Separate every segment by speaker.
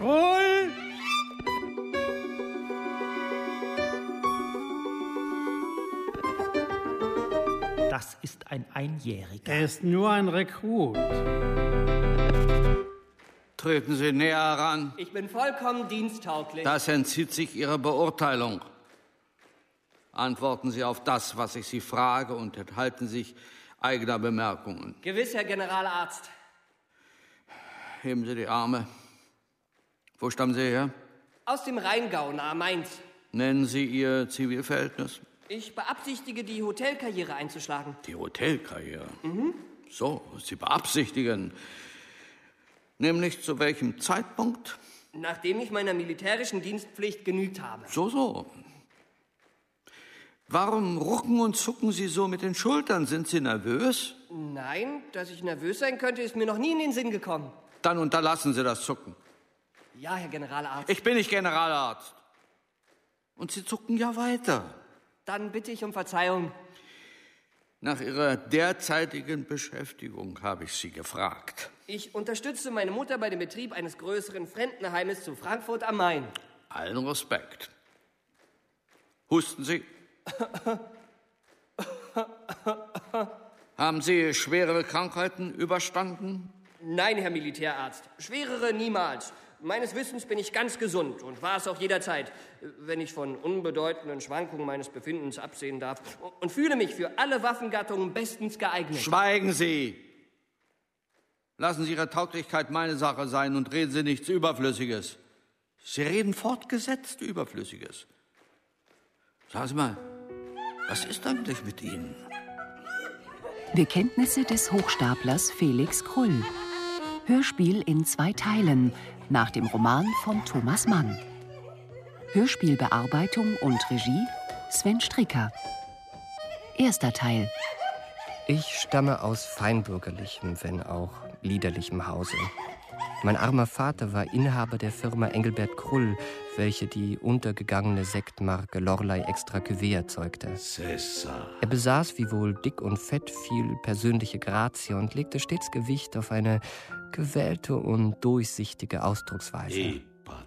Speaker 1: Krull!
Speaker 2: Das ist ein Einjähriger.
Speaker 1: Er ist nur ein Rekrut.
Speaker 3: Treten Sie näher heran.
Speaker 4: Ich bin vollkommen diensttauglich.
Speaker 3: Das entzieht sich Ihrer Beurteilung. Antworten Sie auf das, was ich Sie frage, und enthalten sich eigener Bemerkungen.
Speaker 4: Gewiss, Herr Generalarzt.
Speaker 3: Heben Sie die Arme. Wo stammen Sie her?
Speaker 4: Aus dem Rheingau, nahe Mainz.
Speaker 3: Nennen Sie Ihr Zivilverhältnis?
Speaker 4: Ich beabsichtige, die Hotelkarriere einzuschlagen.
Speaker 3: Die Hotelkarriere? So, Sie beabsichtigen. Nämlich zu welchem Zeitpunkt?
Speaker 4: Nachdem ich meiner militärischen Dienstpflicht genügt habe.
Speaker 3: So. Warum rucken und zucken Sie so mit den Schultern? Sind Sie nervös?
Speaker 4: Nein, dass ich nervös sein könnte, ist mir noch nie in den Sinn gekommen.
Speaker 3: Dann unterlassen Sie das Zucken.
Speaker 4: Ja, Herr Generalarzt.
Speaker 3: Ich bin nicht Generalarzt. Und Sie zucken ja weiter.
Speaker 4: Dann bitte ich um Verzeihung.
Speaker 3: Nach Ihrer derzeitigen Beschäftigung habe ich Sie gefragt.
Speaker 4: Ich unterstütze meine Mutter bei dem Betrieb eines größeren Fremdenheimes zu Frankfurt am Main.
Speaker 3: Allen Respekt. Husten Sie. Haben Sie schwere Krankheiten überstanden?
Speaker 4: Nein, Herr Militärarzt. Schwerere niemals. Meines Wissens bin ich ganz gesund und war es auch jederzeit, wenn ich von unbedeutenden Schwankungen meines Befindens absehen darf, und fühle mich für alle Waffengattungen bestens geeignet.
Speaker 3: Schweigen Sie! Lassen Sie Ihre Tauglichkeit meine Sache sein und reden Sie nichts Überflüssiges. Sie reden fortgesetzt Überflüssiges. Sagen Sie mal, was ist eigentlich mit Ihnen?
Speaker 5: Bekenntnisse des Hochstaplers Felix Krull. Hörspiel in 2 Teilen nach dem Roman von Thomas Mann. Hörspielbearbeitung und Regie Sven Stricker. 1. Teil.
Speaker 6: Ich stamme aus feinbürgerlichem, wenn auch liederlichem Hause. Mein armer Vater war Inhaber der Firma Engelbert Krull, welche die untergegangene Sektmarke Lorley Extra Cuvée erzeugte. Er besaß wiewohl dick und fett viel persönliche Grazie und legte stets Gewicht auf eine gewählte und durchsichtige Ausdrucksweise.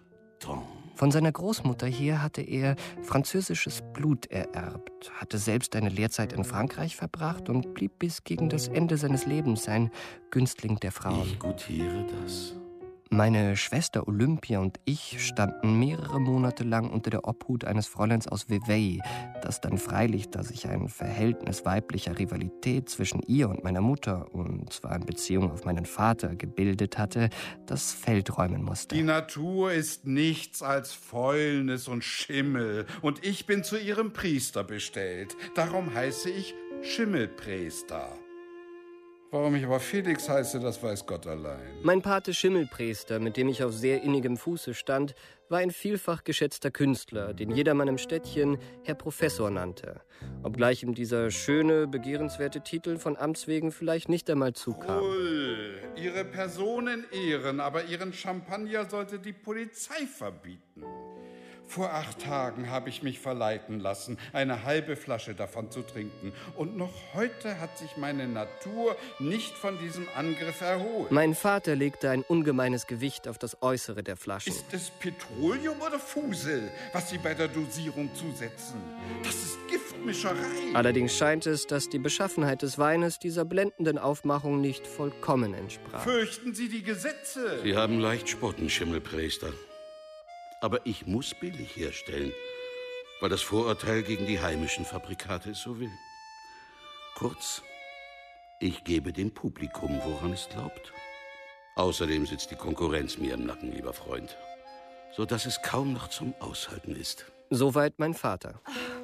Speaker 6: Von seiner Großmutter her hatte er französisches Blut ererbt, hatte selbst eine Lehrzeit in Frankreich verbracht und blieb bis gegen das Ende seines Lebens ein Günstling der Frauen.
Speaker 7: Ich gutiere das.
Speaker 6: Meine Schwester Olympia und ich standen mehrere Monate lang unter der Obhut eines Fräuleins aus Vevey, das dann freilich, da sich ein Verhältnis weiblicher Rivalität zwischen ihr und meiner Mutter, und zwar in Beziehung auf meinen Vater, gebildet hatte, das Feld räumen musste.
Speaker 8: Die Natur ist nichts als Fäulnis und Schimmel, und ich bin zu ihrem Priester bestellt. Darum heiße ich Schimmelpriester. Warum ich aber Felix heiße, das weiß Gott allein.
Speaker 4: Mein Pate Schimmelpriester, mit dem ich auf sehr innigem Fuße stand, war ein vielfach geschätzter Künstler, den jedermann im Städtchen Herr Professor nannte, obgleich ihm dieser schöne, begehrenswerte Titel von Amts wegen vielleicht nicht einmal zukam.
Speaker 8: Wohl, Ihre Personen ehren, aber Ihren Champagner sollte die Polizei verbieten. Vor 8 Tagen habe ich mich verleiten lassen, eine halbe Flasche davon zu trinken. Und noch heute hat sich meine Natur nicht von diesem Angriff erholt.
Speaker 4: Mein Vater legte ein ungemeines Gewicht auf das Äußere der Flaschen.
Speaker 8: Ist es Petroleum oder Fusel, was Sie bei der Dosierung zusetzen? Das ist Giftmischerei.
Speaker 4: Allerdings scheint es, dass die Beschaffenheit des Weines dieser blendenden Aufmachung nicht vollkommen entsprach.
Speaker 8: Fürchten Sie die Gesetze?
Speaker 7: Sie haben leicht spotten, Schimmelpriester. Aber ich muss billig herstellen, weil das Vorurteil gegen die heimischen Fabrikate es so will. Kurz, ich gebe dem Publikum, woran es glaubt. Außerdem sitzt die Konkurrenz mir im Nacken, lieber Freund, so dass es kaum noch zum Aushalten ist.
Speaker 4: Soweit mein Vater.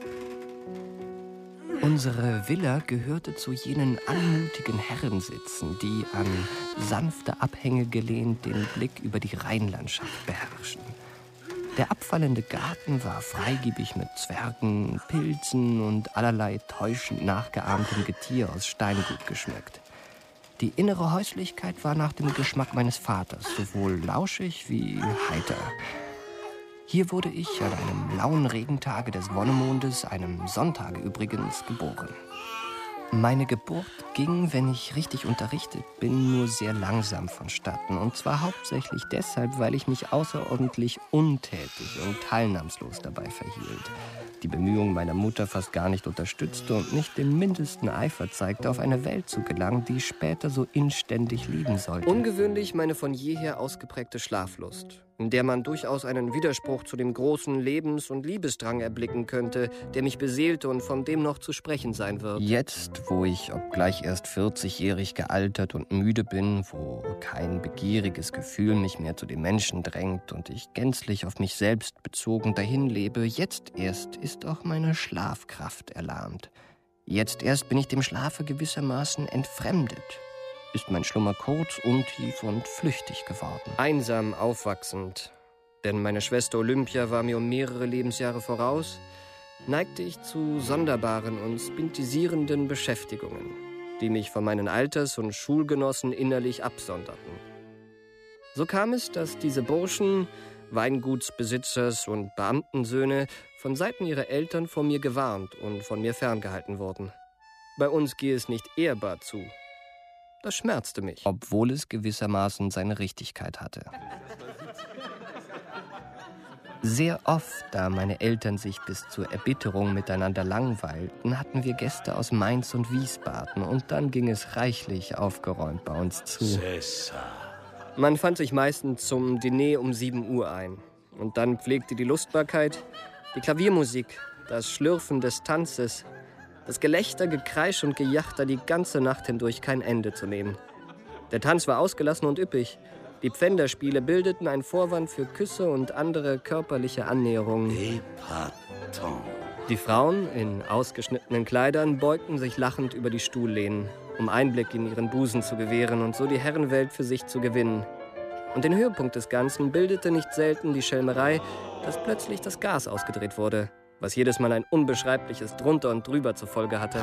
Speaker 6: Unsere Villa gehörte zu jenen anmutigen Herrensitzen, die an sanfte Abhänge gelehnt den Blick über die Rheinlandschaft beherrschen. Der abfallende Garten war freigebig mit Zwergen, Pilzen und allerlei täuschend nachgeahmtem Getier aus Steingut geschmückt. Die innere Häuslichkeit war nach dem Geschmack meines Vaters, sowohl lauschig wie heiter. Hier wurde ich an einem lauen Regentage des Wonnemondes, einem Sonntage übrigens, geboren. Meine Geburt ging, wenn ich richtig unterrichtet bin, nur sehr langsam vonstatten. Und zwar hauptsächlich deshalb, weil ich mich außerordentlich untätig und teilnahmslos dabei verhielt. Die Bemühungen meiner Mutter fast gar nicht unterstützte und nicht den mindesten Eifer zeigte, auf eine Welt zu gelangen, die ich später so inständig lieben sollte.
Speaker 4: Ungewöhnlich meine von jeher ausgeprägte Schlaflust, in der man durchaus einen Widerspruch zu dem großen Lebens- und Liebesdrang erblicken könnte, der mich beseelte und von dem noch zu sprechen sein wird.
Speaker 6: Jetzt, wo ich, obgleich erst 40-jährig gealtert und müde bin, wo kein begieriges Gefühl mich mehr zu den Menschen drängt und ich gänzlich auf mich selbst bezogen dahinlebe, jetzt erst ist auch meine Schlafkraft erlahmt. Jetzt erst bin ich dem Schlafe gewissermaßen entfremdet. Ist mein Schlummer kurz, untief und flüchtig geworden.
Speaker 4: Einsam aufwachsend, denn meine Schwester Olympia war mir um mehrere Lebensjahre voraus, neigte ich zu sonderbaren und spintisierenden Beschäftigungen, die mich von meinen Alters- und Schulgenossen innerlich absonderten. So kam es, dass diese Burschen, Weingutsbesitzers und Beamtensöhne, von Seiten ihrer Eltern vor mir gewarnt und von mir ferngehalten wurden. Bei uns gehe es nicht ehrbar zu. Das schmerzte mich.
Speaker 6: Obwohl es gewissermaßen seine Richtigkeit hatte. Sehr oft, da meine Eltern sich bis zur Erbitterung miteinander langweilten, hatten wir Gäste aus Mainz und Wiesbaden und dann ging es reichlich aufgeräumt bei uns zu.
Speaker 4: Man fand sich meistens zum Diner um 7 Uhr ein. Und dann pflegte die Lustbarkeit, die Klaviermusik, das Schlürfen des Tanzes, das Gelächter, Gekreisch und Gejachter die ganze Nacht hindurch kein Ende zu nehmen. Der Tanz war ausgelassen und üppig. Die Pfänderspiele bildeten einen Vorwand für Küsse und andere körperliche Annäherungen. Die Frauen in ausgeschnittenen Kleidern beugten sich lachend über die Stuhllehnen, um Einblick in ihren Busen zu gewähren und so die Herrenwelt für sich zu gewinnen. Und den Höhepunkt des Ganzen bildete nicht selten die Schelmerei, dass plötzlich das Gas ausgedreht wurde, was jedes Mal ein unbeschreibliches Drunter und Drüber zur Folge hatte.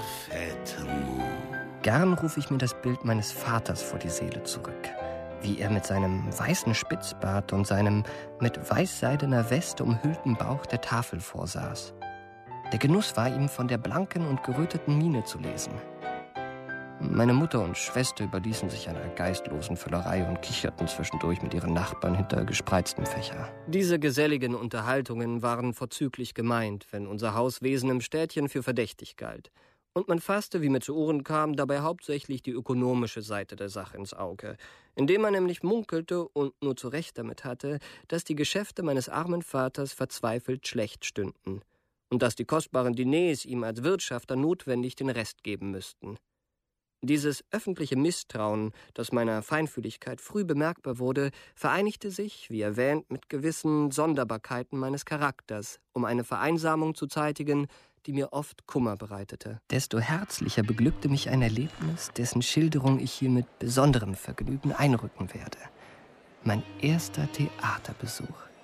Speaker 6: Gern rufe ich mir das Bild meines Vaters vor die Seele zurück, wie er mit seinem weißen Spitzbart und seinem mit weißseidener Weste umhüllten Bauch der Tafel vorsaß. Der Genuss war ihm von der blanken und geröteten Miene zu lesen. Meine Mutter und Schwester überließen sich einer geistlosen Völlerei und kicherten zwischendurch mit ihren Nachbarn hinter gespreiztem Fächer.
Speaker 4: Diese geselligen Unterhaltungen waren vorzüglich gemeint, wenn unser Hauswesen im Städtchen für verdächtig galt. Und man fasste, wie mir zu Ohren kam, dabei hauptsächlich die ökonomische Seite der Sache ins Auge, indem man nämlich munkelte und nur zu Recht damit hatte, dass die Geschäfte meines armen Vaters verzweifelt schlecht stünden und dass die kostbaren Diners ihm als Wirtschafter notwendig den Rest geben müssten. Dieses öffentliche Misstrauen, das meiner Feinfühligkeit früh bemerkbar wurde, vereinigte sich, wie erwähnt, mit gewissen Sonderbarkeiten meines Charakters, um eine Vereinsamung zu zeitigen, die mir oft Kummer bereitete.
Speaker 6: Desto herzlicher beglückte mich ein Erlebnis, dessen Schilderung ich hier mit besonderem Vergnügen einrücken werde. Mein erster Theaterbesuch.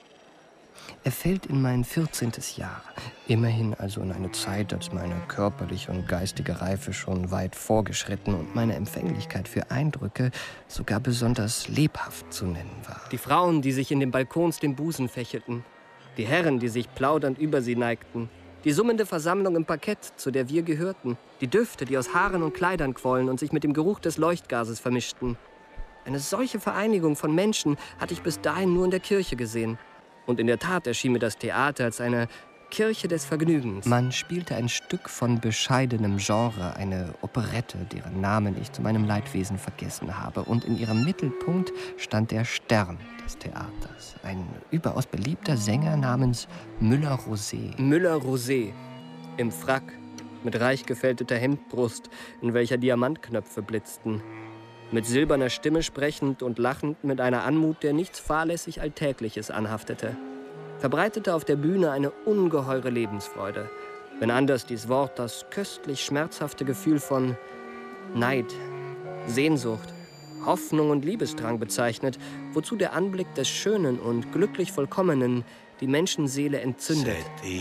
Speaker 6: Er fällt in mein 14. Jahr, immerhin also in eine Zeit, als meine körperliche und geistige Reife schon weit vorgeschritten und meine Empfänglichkeit für Eindrücke sogar besonders lebhaft zu nennen war.
Speaker 4: Die Frauen, die sich in den Balkons den Busen fächelten, die Herren, die sich plaudernd über sie neigten, die summende Versammlung im Parkett, zu der wir gehörten, die Düfte, die aus Haaren und Kleidern quollen und sich mit dem Geruch des Leuchtgases vermischten. Eine solche Vereinigung von Menschen hatte ich bis dahin nur in der Kirche gesehen. Und in der Tat erschien mir das Theater als eine Kirche des Vergnügens.
Speaker 6: Man spielte ein Stück von bescheidenem Genre, eine Operette, deren Namen ich zu meinem Leidwesen vergessen habe. Und in ihrem Mittelpunkt stand der Stern des Theaters, ein überaus beliebter Sänger namens Müller-Rosé.
Speaker 4: Müller-Rosé, im Frack, mit reich gefälteter Hemdbrust, in welcher Diamantknöpfe blitzten. Mit silberner Stimme sprechend und lachend mit einer Anmut, der nichts fahrlässig Alltägliches anhaftete, verbreitete auf der Bühne eine ungeheure Lebensfreude, wenn anders dies Wort das köstlich schmerzhafte Gefühl von Neid, Sehnsucht, Hoffnung und Liebesdrang bezeichnet, wozu der Anblick des Schönen und glücklich Vollkommenen die Menschenseele entzündet.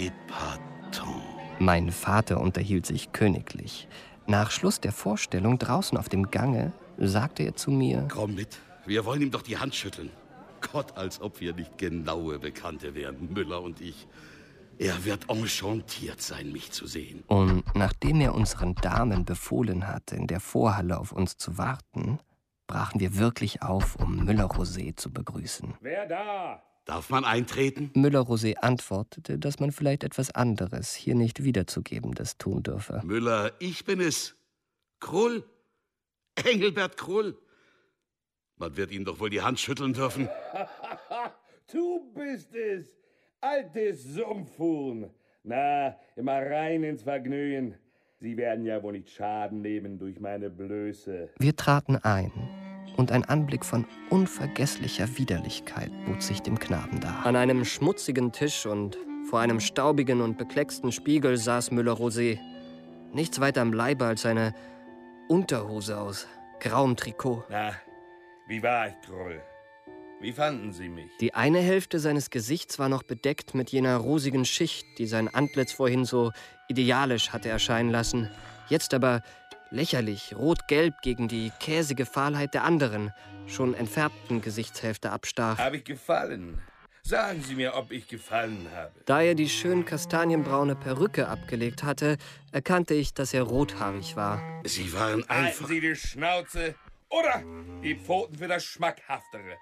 Speaker 6: Mein Vater unterhielt sich königlich. Nach Schluss der Vorstellung draußen auf dem Gange sagte er zu mir:
Speaker 7: Komm mit, wir wollen ihm doch die Hand schütteln. Gott, als ob wir nicht genaue Bekannte wären, Müller und ich. Er wird enchantiert sein, mich zu sehen.
Speaker 6: Und nachdem er unseren Damen befohlen hatte, in der Vorhalle auf uns zu warten, brachen wir wirklich auf, um Müller-Rosé zu begrüßen.
Speaker 9: Wer da?
Speaker 7: Darf man eintreten?
Speaker 6: Müller-Rosé antwortete, dass man vielleicht etwas anderes hier nicht wiederzugebendes tun dürfe.
Speaker 7: Müller, ich bin es. Krull. Engelbert Krull. Man wird ihm doch wohl die Hand schütteln dürfen.
Speaker 9: Du bist es, altes Sumpfhuhn. Na, immer rein ins Vergnügen. Sie werden ja wohl nicht Schaden nehmen durch meine Blöße.
Speaker 6: Wir traten ein, und ein Anblick von unvergesslicher Widerlichkeit bot sich dem Knaben dar.
Speaker 4: An einem schmutzigen Tisch und vor einem staubigen und beklecksten Spiegel saß Müller-Rosé. Nichts weiter am Leibe als eine Unterhose aus grauem Trikot.
Speaker 9: Na, wie war ich, Krull? Wie fanden Sie mich?
Speaker 4: Die eine Hälfte seines Gesichts war noch bedeckt mit jener rosigen Schicht, die sein Antlitz vorhin so idealisch hatte erscheinen lassen. Jetzt aber lächerlich rot-gelb gegen die käsige Fahlheit der anderen, schon entfärbten Gesichtshälfte abstach.
Speaker 9: Habe ich gefallen? Sagen Sie mir, ob ich gefallen habe.
Speaker 4: Da er die schön kastanienbraune Perücke abgelegt hatte, erkannte ich, dass er rothaarig war.
Speaker 7: Sie waren
Speaker 9: Halten
Speaker 7: einfach...
Speaker 9: Sie die Schnauze oder die Pfoten für das Schmackhaftere.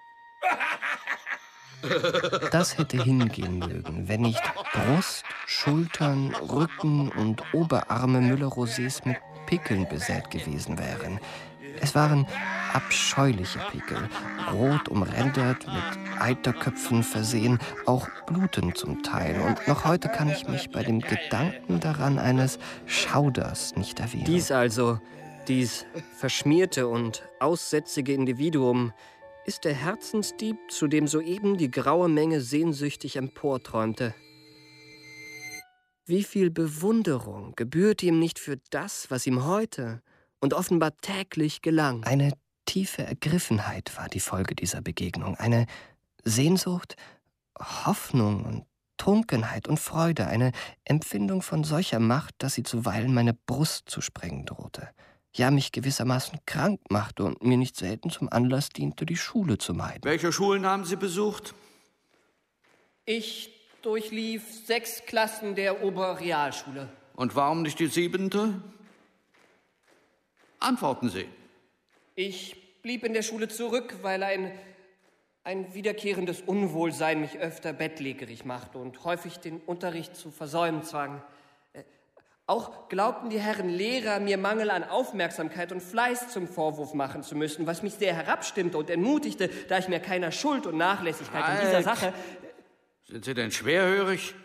Speaker 6: Das hätte hingehen mögen, wenn nicht Brust, Schultern, Rücken und Oberarme Müller-Rosés mit Pickeln besät gewesen wären. Es waren abscheuliche Pickel, rot umrändert, mit Eiterköpfen versehen, auch blutend zum Teil. Und noch heute kann ich mich bei dem Gedanken daran eines Schauders nicht erwehren.
Speaker 4: Dies also, dies verschmierte und aussätzige Individuum, ist der Herzensdieb, zu dem soeben die graue Menge sehnsüchtig emporträumte. Wie viel Bewunderung gebührt ihm nicht für das, was ihm heute und offenbar täglich gelang.
Speaker 6: Eine tiefe Ergriffenheit war die Folge dieser Begegnung. Eine Sehnsucht, Hoffnung und Trunkenheit und Freude. Eine Empfindung von solcher Macht, dass sie zuweilen meine Brust zu sprengen drohte. Ja, mich gewissermaßen krank machte und mir nicht selten zum Anlass diente, die Schule zu meiden.
Speaker 3: Welche Schulen haben Sie besucht?
Speaker 4: Ich durchlief 6 Klassen der Oberrealschule.
Speaker 3: Und warum nicht die 7.? Antworten Sie.
Speaker 4: Ich blieb in der Schule zurück, weil ein wiederkehrendes Unwohlsein mich öfter bettlägerig machte und häufig den Unterricht zu versäumen zwang. Auch glaubten die Herren Lehrer, mir Mangel an Aufmerksamkeit und Fleiß zum Vorwurf machen zu müssen, was mich sehr herabstimmte und entmutigte, da ich mir keiner Schuld und Nachlässigkeit in dieser Sache...
Speaker 3: Sind Sie denn schwerhörig?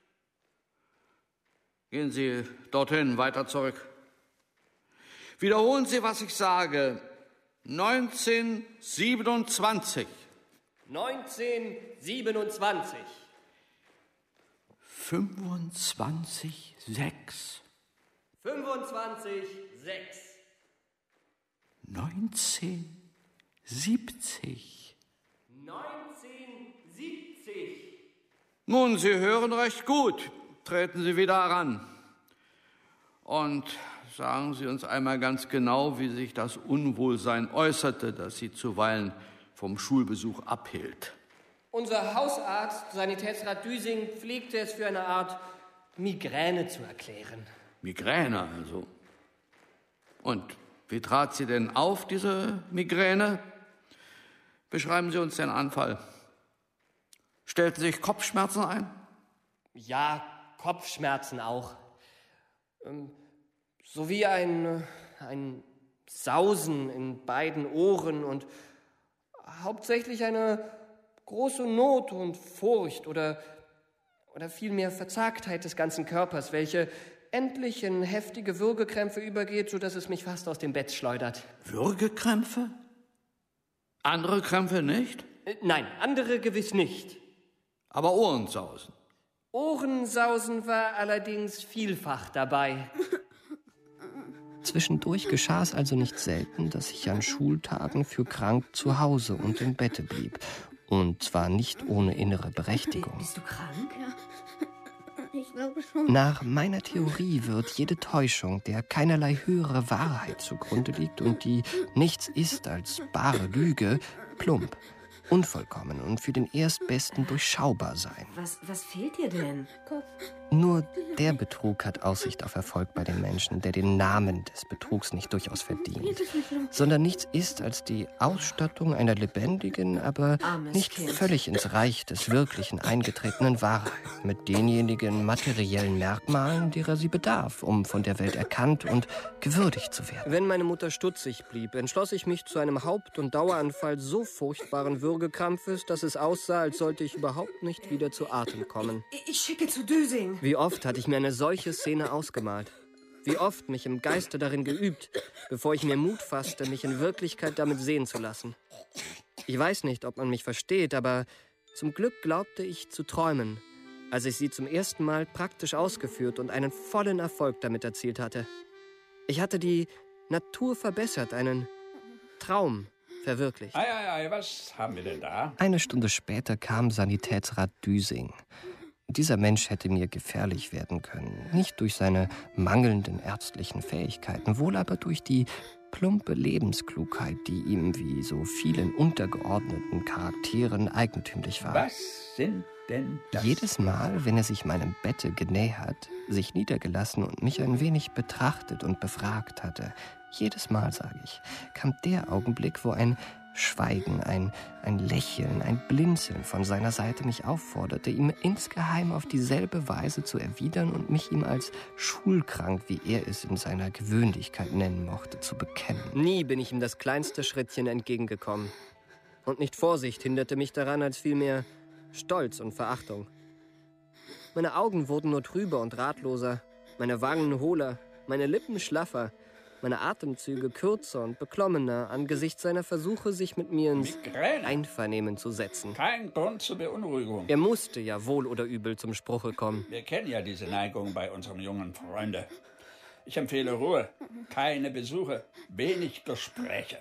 Speaker 3: Gehen Sie dorthin, weiter zurück. Wiederholen Sie, was ich sage. 1927.
Speaker 4: 1927.
Speaker 3: 25,6.
Speaker 4: 25,6.
Speaker 3: 1970.
Speaker 4: 1970.
Speaker 3: Nun, Sie hören recht gut. Treten Sie wieder heran. Und sagen Sie uns einmal ganz genau, wie sich das Unwohlsein äußerte, das Sie zuweilen vom Schulbesuch abhielt.
Speaker 4: Unser Hausarzt, Sanitätsrat Düsing, pflegte es für eine Art Migräne zu erklären.
Speaker 3: Migräne also. Und wie trat sie denn auf, diese Migräne? Beschreiben Sie uns den Anfall. Stellten sich Kopfschmerzen ein?
Speaker 4: Ja, Kopfschmerzen auch. Sowie ein Sausen in beiden Ohren und hauptsächlich eine große Not und Furcht oder vielmehr Verzagtheit des ganzen Körpers, welche endlich in heftige Würgekrämpfe übergeht, sodass es mich fast aus dem Bett schleudert.
Speaker 3: Würgekrämpfe? Andere Krämpfe nicht?
Speaker 4: Nein, andere gewiss nicht.
Speaker 3: Aber Ohrensausen?
Speaker 4: Ohrensausen war allerdings vielfach dabei.
Speaker 6: Zwischendurch geschah es also nicht selten, dass ich an Schultagen für krank zu Hause und im Bette blieb. Und zwar nicht ohne innere Berechtigung.
Speaker 10: Bist du krank? Ja, ich glaube schon.
Speaker 6: Nach meiner Theorie wird jede Täuschung, der keinerlei höhere Wahrheit zugrunde liegt und die nichts ist als bare Lüge, plump. unvollkommen und für den Erstbesten durchschaubar sein.
Speaker 11: Was fehlt dir denn?
Speaker 6: Nur der Betrug hat Aussicht auf Erfolg bei den Menschen, der den Namen des Betrugs nicht durchaus verdient, sondern nichts ist als die Ausstattung einer lebendigen, aber nicht völlig ins Reich des Wirklichen eingetretenen Wahrheit, mit denjenigen materiellen Merkmalen, derer sie bedarf, um von der Welt erkannt und gewürdigt zu werden.
Speaker 4: Wenn meine Mutter stutzig blieb, entschloss ich mich zu einem Haupt- und Daueranfall so furchtbaren Würgekrampfes, dass es aussah, als sollte ich überhaupt nicht wieder zu Atem kommen.
Speaker 11: Ich schicke zu Düsing.
Speaker 4: Wie oft hatte ich mir eine solche Szene ausgemalt? Wie oft mich im Geiste darin geübt, bevor ich mir Mut fasste, mich in Wirklichkeit damit sehen zu lassen. Ich weiß nicht, ob man mich versteht, aber zum Glück glaubte ich zu träumen, als ich sie zum ersten Mal praktisch ausgeführt und einen vollen Erfolg damit erzielt hatte. Ich hatte die Natur verbessert, einen Traum verwirklicht.
Speaker 12: Ei, was haben wir denn da?
Speaker 6: Eine Stunde später kam Sanitätsrat Düsing. Dieser Mensch hätte mir gefährlich werden können. Nicht durch seine mangelnden ärztlichen Fähigkeiten, wohl aber durch die plumpe Lebensklugheit, die ihm wie so vielen untergeordneten Charakteren eigentümlich war.
Speaker 12: Was sind denn das?
Speaker 6: Jedes Mal, wenn er sich meinem Bette genähert, sich niedergelassen und mich ein wenig betrachtet und befragt hatte, jedes Mal, sage ich, kam der Augenblick, wo ein Schweigen, ein Lächeln, ein Blinzeln von seiner Seite mich aufforderte, ihm insgeheim auf dieselbe Weise zu erwidern und mich ihm als schulkrank, wie er es in seiner Gewöhnlichkeit nennen mochte, zu bekennen.
Speaker 4: Nie bin ich ihm das kleinste Schrittchen entgegengekommen. Und nicht Vorsicht hinderte mich daran, als vielmehr Stolz und Verachtung. Meine Augen wurden nur trüber und ratloser, meine Wangen hohler, meine Lippen schlaffer, meine Atemzüge kürzer und beklommener angesichts seiner Versuche, sich mit mir ins Einvernehmen zu setzen.
Speaker 12: Kein Grund zur Beunruhigung.
Speaker 4: Er musste ja wohl oder übel zum Spruche kommen.
Speaker 12: Wir kennen ja diese Neigung bei unserem jungen Freunde. Ich empfehle Ruhe, keine Besuche, wenig Gespräche.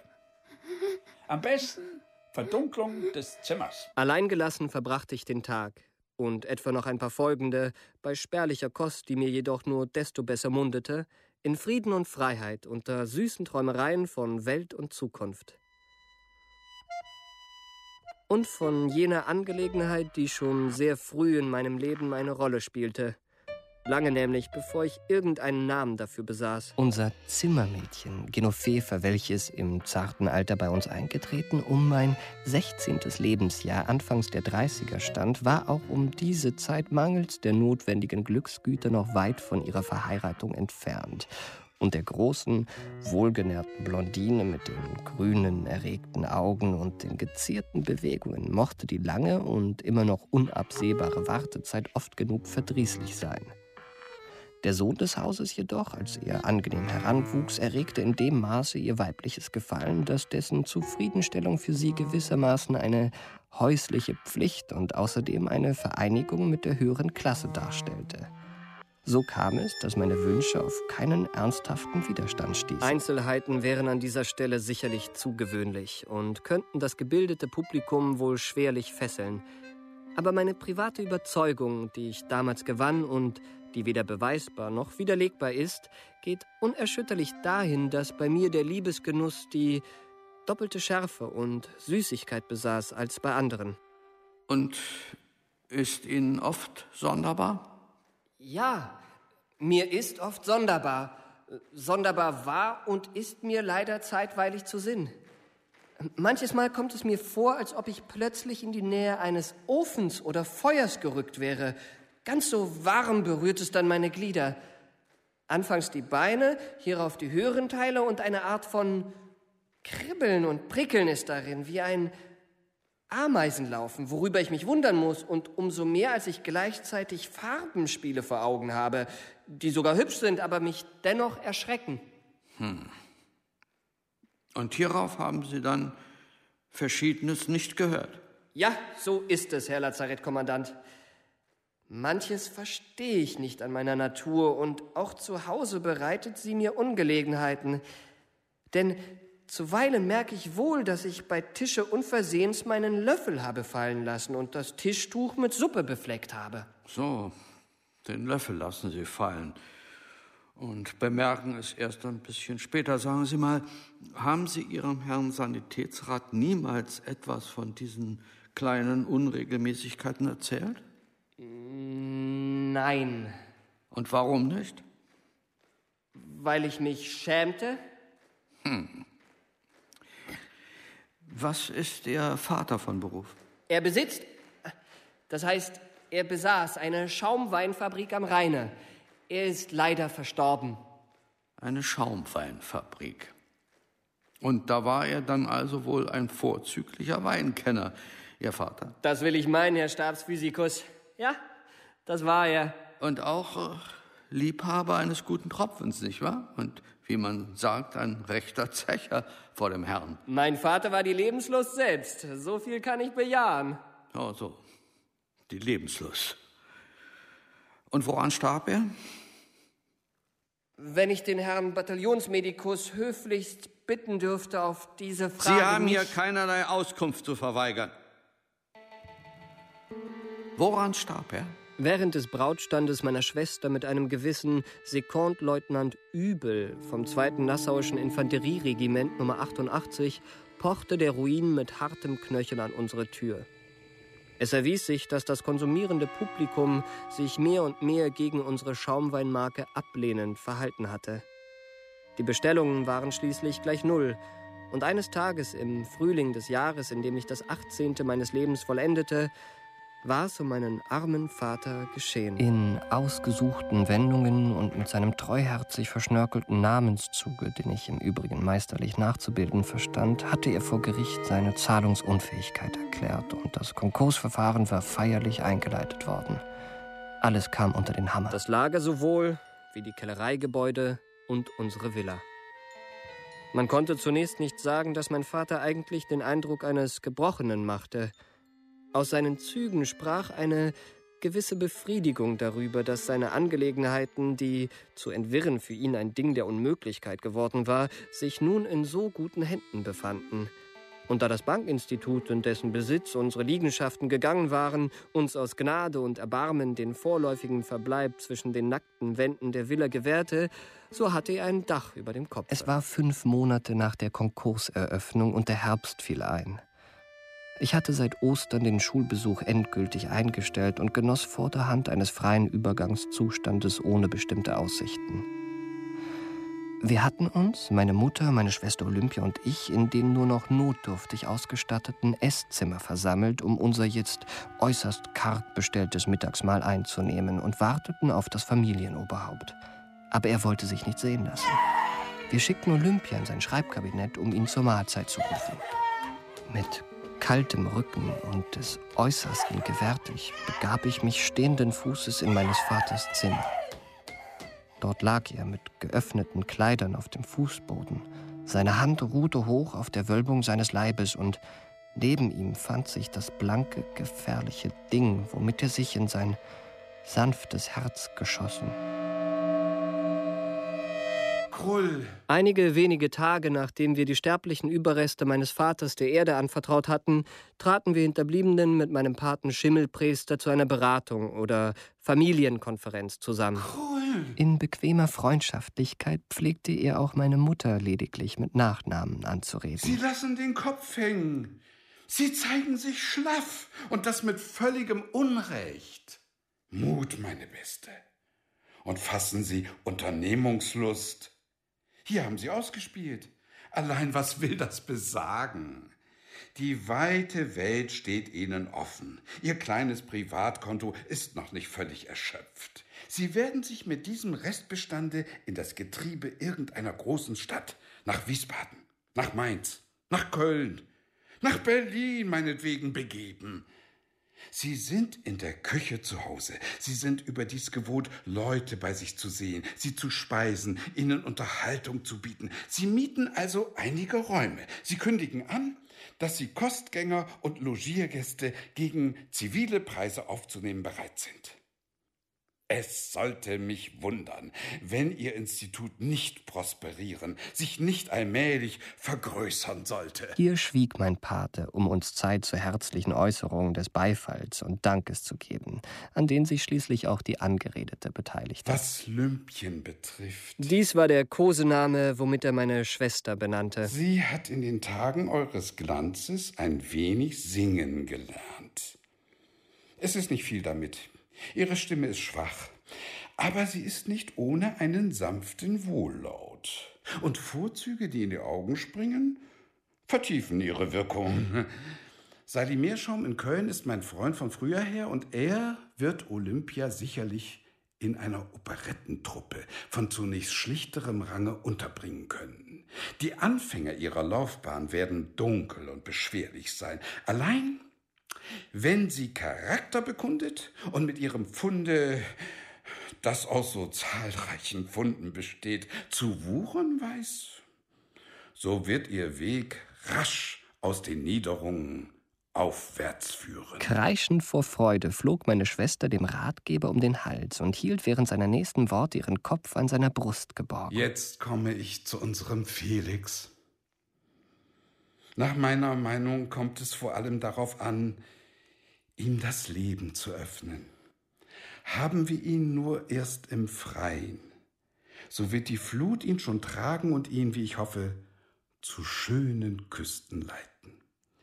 Speaker 12: Am besten Verdunklung des Zimmers.
Speaker 4: Alleingelassen verbrachte ich den Tag und etwa noch ein paar folgende, bei spärlicher Kost, die mir jedoch nur desto besser mundete, in Frieden und Freiheit, unter süßen Träumereien von Welt und Zukunft. Und von jener Angelegenheit, die schon sehr früh in meinem Leben eine Rolle spielte. Lange nämlich, bevor ich irgendeinen Namen dafür besaß.
Speaker 6: Unser Zimmermädchen, Genoveva, welches im zarten Alter bei uns eingetreten, um mein 16. Lebensjahr, anfangs der 30er stand, war auch um diese Zeit mangels der notwendigen Glücksgüter noch weit von ihrer Verheiratung entfernt. Und der großen, wohlgenährten Blondine mit den grünen, erregten Augen und den gezierten Bewegungen mochte die lange und immer noch unabsehbare Wartezeit oft genug verdrießlich sein. Der Sohn des Hauses jedoch, als er angenehm heranwuchs, erregte in dem Maße ihr weibliches Gefallen, dass dessen Zufriedenstellung für sie gewissermaßen eine häusliche Pflicht und außerdem eine Vereinigung mit der höheren Klasse darstellte. So kam es, dass meine Wünsche auf keinen ernsthaften Widerstand stießen.
Speaker 4: Einzelheiten wären an dieser Stelle sicherlich zu gewöhnlich und könnten das gebildete Publikum wohl schwerlich fesseln. Aber meine private Überzeugung, die ich damals gewann und die weder beweisbar noch widerlegbar ist, geht unerschütterlich dahin, dass bei mir der Liebesgenuss die doppelte Schärfe und Süßigkeit besaß als bei anderen.
Speaker 3: Und ist Ihnen oft sonderbar?
Speaker 4: Ja, mir ist oft sonderbar. Sonderbar war und ist mir leider zeitweilig zu Sinn. Manches Mal kommt es mir vor, als ob ich plötzlich in die Nähe eines Ofens oder Feuers gerückt wäre. Ganz so warm berührt es dann meine Glieder. Anfangs die Beine, hierauf die höheren Teile und eine Art von Kribbeln und Prickeln ist darin, wie ein Ameisenlaufen, worüber ich mich wundern muss und umso mehr, als ich gleichzeitig Farbenspiele vor Augen habe, die sogar hübsch sind, aber mich dennoch erschrecken.
Speaker 3: Und hierauf haben Sie dann Verschiedenes nicht gehört?
Speaker 4: Ja, so ist es, Herr Lazarettkommandant. Manches verstehe ich nicht an meiner Natur und auch zu Hause bereitet sie mir Ungelegenheiten. Denn zuweilen merke ich wohl, dass ich bei Tische unversehens meinen Löffel habe fallen lassen und das Tischtuch mit Suppe befleckt habe.
Speaker 3: So, den Löffel lassen Sie fallen. und bemerken es erst ein bisschen später. Sagen Sie mal, haben Sie Ihrem Herrn Sanitätsrat niemals etwas von diesen kleinen Unregelmäßigkeiten erzählt?
Speaker 6: Nein.
Speaker 3: Und warum nicht?
Speaker 6: Weil ich mich schämte.
Speaker 3: Was ist Ihr Vater von Beruf?
Speaker 6: Er besaß eine Schaumweinfabrik am Rheine. Er ist leider verstorben.
Speaker 3: Eine Schaumweinfabrik. Und da war er dann also wohl ein vorzüglicher Weinkenner, Ihr Vater?
Speaker 6: Das will ich meinen, Herr Stabsphysikus. Ja, das war er.
Speaker 3: Und auch Liebhaber eines guten Tropfens, nicht wahr? Und wie man sagt, ein rechter Zecher vor dem Herrn.
Speaker 6: Mein Vater war die Lebenslust selbst. So viel kann ich bejahen.
Speaker 3: Oh, so. Die Lebenslust. Und woran starb er?
Speaker 6: Wenn ich den Herrn Bataillonsmedikus höflichst bitten dürfte, auf diese Frage...
Speaker 3: Sie haben hier keinerlei Auskunft zu verweigern. Woran starb er?
Speaker 4: Während des Brautstandes meiner Schwester mit einem gewissen Sekondleutnant Übel vom 2. Nassauischen Infanterieregiment Nummer 88 pochte der Ruin mit hartem Knöchel an unsere Tür. Es erwies sich, dass das konsumierende Publikum sich mehr und mehr gegen unsere Schaumweinmarke ablehnend verhalten hatte. Die Bestellungen waren schließlich gleich 0. Und eines Tages im Frühling des Jahres, in dem ich das 18. meines Lebens vollendete, war es um meinen armen Vater geschehen.
Speaker 6: In ausgesuchten Wendungen und mit seinem treuherzig verschnörkelten Namenszuge, den ich im Übrigen meisterlich nachzubilden verstand, hatte er vor Gericht seine Zahlungsunfähigkeit erklärt und das Konkursverfahren war feierlich eingeleitet worden. Alles kam unter den Hammer.
Speaker 4: Das Lager sowohl wie die Kellereigebäude und unsere Villa. Man konnte zunächst nicht sagen, dass mein Vater eigentlich den Eindruck eines Gebrochenen machte. Aus seinen Zügen sprach eine gewisse Befriedigung darüber, dass seine Angelegenheiten, die zu entwirren für ihn ein Ding der Unmöglichkeit geworden war, sich nun in so guten Händen befanden. Und da das Bankinstitut, in dessen Besitz unsere Liegenschaften gegangen waren, uns aus Gnade und Erbarmen den vorläufigen Verbleib zwischen den nackten Wänden der Villa gewährte, so hatte er ein Dach über dem Kopf.
Speaker 6: Es war 5 Monate nach der Konkurseröffnung und der Herbst fiel ein. Ich hatte seit Ostern den Schulbesuch endgültig eingestellt und genoss vorderhand eines freien Übergangszustandes ohne bestimmte Aussichten. Wir hatten uns, meine Mutter, meine Schwester Olympia und ich, in den nur noch notdürftig ausgestatteten Esszimmer versammelt, um unser jetzt äußerst karg bestelltes Mittagsmahl einzunehmen und warteten auf das Familienoberhaupt. Aber er wollte sich nicht sehen lassen. Wir schickten Olympia in sein Schreibkabinett, um ihn zur Mahlzeit zu rufen. Mit kaltem Rücken und des Äußersten gewärtig begab ich mich stehenden Fußes in meines Vaters Zimmer. Dort lag er mit geöffneten Kleidern auf dem Fußboden. Seine Hand ruhte hoch auf der Wölbung seines Leibes und neben ihm fand sich das blanke, gefährliche Ding, womit er sich in sein sanftes Herz geschossen.
Speaker 8: Krull.
Speaker 4: Einige wenige Tage, nachdem wir die sterblichen Überreste meines Vaters der Erde anvertraut hatten, traten wir Hinterbliebenen mit meinem Paten Schimmelpriester zu einer Beratung oder Familienkonferenz zusammen.
Speaker 8: Krull.
Speaker 6: In bequemer Freundschaftlichkeit pflegte er auch meine Mutter lediglich mit Nachnamen anzureden.
Speaker 8: Sie lassen den Kopf hängen. Sie zeigen sich schlaff und das mit völligem Unrecht. Mut, meine Beste. Und fassen Sie Unternehmungslust. Hier haben Sie ausgespielt. Allein was will das besagen? Die weite Welt steht Ihnen offen. Ihr kleines Privatkonto ist noch nicht völlig erschöpft. Sie werden sich mit diesem Restbestande in das Getriebe irgendeiner großen Stadt, nach Wiesbaden, nach Mainz, nach Köln, nach Berlin meinetwegen begeben. Sie sind in der Küche zu Hause. Sie sind überdies gewohnt, Leute bei sich zu sehen, sie zu speisen, ihnen Unterhaltung zu bieten. Sie mieten also einige Räume. Sie kündigen an, dass Sie Kostgänger und Logiergäste gegen zivile Preise aufzunehmen bereit sind. Es sollte mich wundern, wenn Ihr Institut nicht prosperieren, sich nicht allmählich vergrößern sollte.
Speaker 6: Hier schwieg mein Pate, um uns Zeit zur herzlichen Äußerung des Beifalls und Dankes zu geben, an denen sich schließlich auch die Angeredete beteiligte.
Speaker 8: Was Lümpchen betrifft.
Speaker 4: Dies war der Kosename, womit er meine Schwester benannte.
Speaker 8: Sie hat in den Tagen eures Glanzes ein wenig singen gelernt. Es ist nicht viel damit. Ihre Stimme ist schwach, aber sie ist nicht ohne einen sanften Wohllaut. Und Vorzüge, die in die Augen springen, vertiefen ihre Wirkung. Sali Meerschaum in Köln ist mein Freund von früher her und er wird Olympia sicherlich in einer Operettentruppe von zunächst schlichterem Range unterbringen können. Die Anfänge ihrer Laufbahn werden dunkel und beschwerlich sein. Allein wenn sie Charakter bekundet und mit ihrem Pfunde, das aus so zahlreichen Pfunden besteht, zu wuchern weiß, so wird ihr Weg rasch aus den Niederungen aufwärts führen.
Speaker 6: Kreischend vor Freude flog meine Schwester dem Ratgeber um den Hals und hielt während seiner nächsten Worte ihren Kopf an seiner Brust geborgen.
Speaker 8: Jetzt komme ich zu unserem Felix. Nach meiner Meinung kommt es vor allem darauf an, ihm das Leben zu öffnen. Haben wir ihn nur erst im Freien, so wird die Flut ihn schon tragen und ihn, wie ich hoffe, zu schönen Küsten leiten.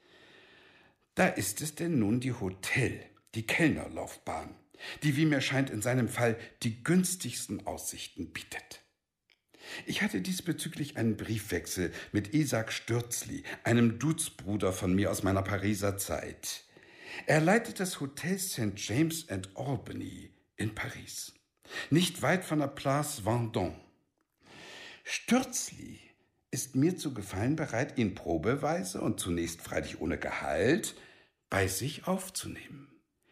Speaker 8: Da ist es denn nun die die Kellnerlaufbahn, die, wie mir scheint, in seinem Fall die günstigsten Aussichten bietet. Ich hatte diesbezüglich einen Briefwechsel mit Isaac Stürzli, einem Duzbruder von mir aus meiner Pariser Zeit. Er leitet das Hotel St. James and Albany in Paris, nicht weit von der Place Vendôme. Stürzli ist mir zu Gefallen bereit, ihn probeweise und zunächst freilich ohne Gehalt bei sich aufzunehmen.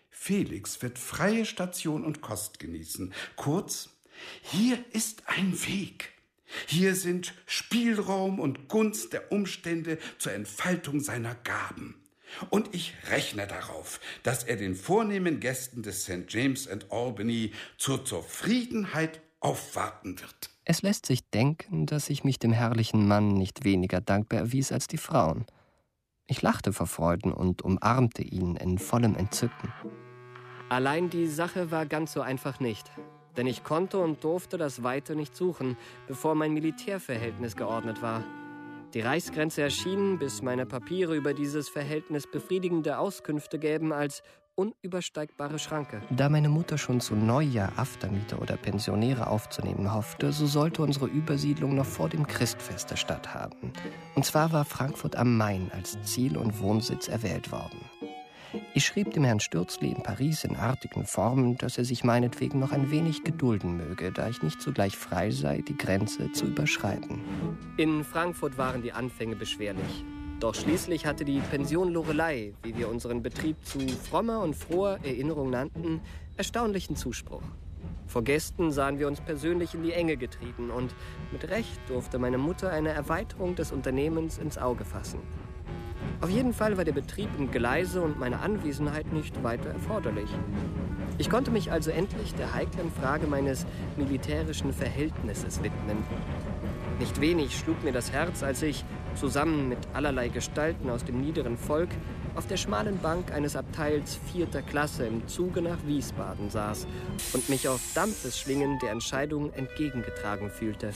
Speaker 8: Felix wird freie Station und Kost genießen. Kurz, hier ist ein Weg. Hier sind Spielraum und Gunst der Umstände zur Entfaltung seiner Gaben. Und ich rechne darauf, dass er den vornehmen Gästen des St. James and Albany zur Zufriedenheit aufwarten wird.
Speaker 6: Es lässt sich denken, dass ich mich dem herrlichen Mann nicht weniger dankbar erwies als die Frauen. Ich lachte vor Freuden und umarmte ihn in vollem Entzücken.
Speaker 4: Allein die Sache war ganz so einfach nicht. Denn ich konnte und durfte das Weite nicht suchen, bevor mein Militärverhältnis geordnet war. Die Reichsgrenze erschien, bis meine Papiere über dieses Verhältnis befriedigende Auskünfte gäben, als unübersteigbare Schranke.
Speaker 6: Da meine Mutter schon zu Neujahr Aftermieter oder Pensionäre aufzunehmen hoffte, so sollte unsere Übersiedlung noch vor dem Christfeste statthaben. Und zwar war Frankfurt am Main als Ziel und Wohnsitz erwählt worden. Ich schrieb dem Herrn Stürzli in Paris in artigen Formen, dass er sich meinetwegen noch ein wenig gedulden möge, da ich nicht sogleich frei sei, die Grenze zu überschreiten.
Speaker 4: In Frankfurt waren die Anfänge beschwerlich. Doch schließlich hatte die Pension Loreley, wie wir unseren Betrieb zu frommer und froher Erinnerung nannten, erstaunlichen Zuspruch. Vor Gästen sahen wir uns persönlich in die Enge getrieben und mit Recht durfte meine Mutter eine Erweiterung des Unternehmens ins Auge fassen. Auf jeden Fall war der Betrieb im Gleise und meine Anwesenheit nicht weiter erforderlich. Ich konnte mich also endlich der heiklen Frage meines militärischen Verhältnisses widmen. Nicht wenig schlug mir das Herz, als ich, zusammen mit allerlei Gestalten aus dem niederen Volk, auf der schmalen Bank eines Abteils 4. Klasse im Zuge nach Wiesbaden saß und mich auf Dampfesschwingen der Entscheidung entgegengetragen fühlte.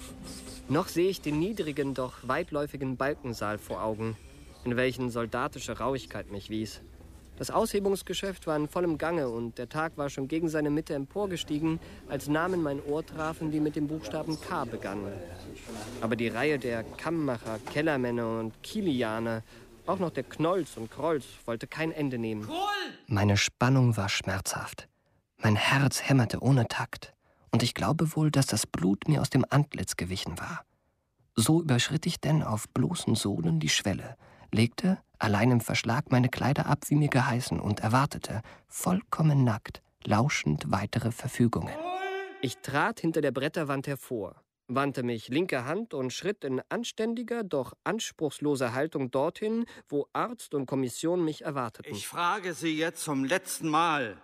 Speaker 4: Noch sehe ich den niedrigen, doch weitläufigen Balkensaal vor Augen, in welchen soldatische Rauigkeit mich wies. Das Aushebungsgeschäft war in vollem Gange und der Tag war schon gegen seine Mitte emporgestiegen, als Namen mein Ohr trafen, die mit dem Buchstaben K begannen. Aber die Reihe der Kammmacher, Kellermänner und Kilianer, auch noch der Knolz und Krolz, wollte kein Ende nehmen.
Speaker 6: Meine Spannung war schmerzhaft. Mein Herz hämmerte ohne Takt. Und ich glaube wohl, dass das Blut mir aus dem Antlitz gewichen war. So überschritt ich denn auf bloßen Sohlen die Schwelle, legte, allein im Verschlag, meine Kleider ab, wie mir geheißen, und erwartete, vollkommen nackt, lauschend weitere Verfügungen.
Speaker 4: Ich trat hinter der Bretterwand hervor, wandte mich linke Hand und schritt in anständiger, doch anspruchsloser Haltung dorthin, wo Arzt und Kommission mich erwarteten.
Speaker 3: Ich frage Sie jetzt zum letzten Mal.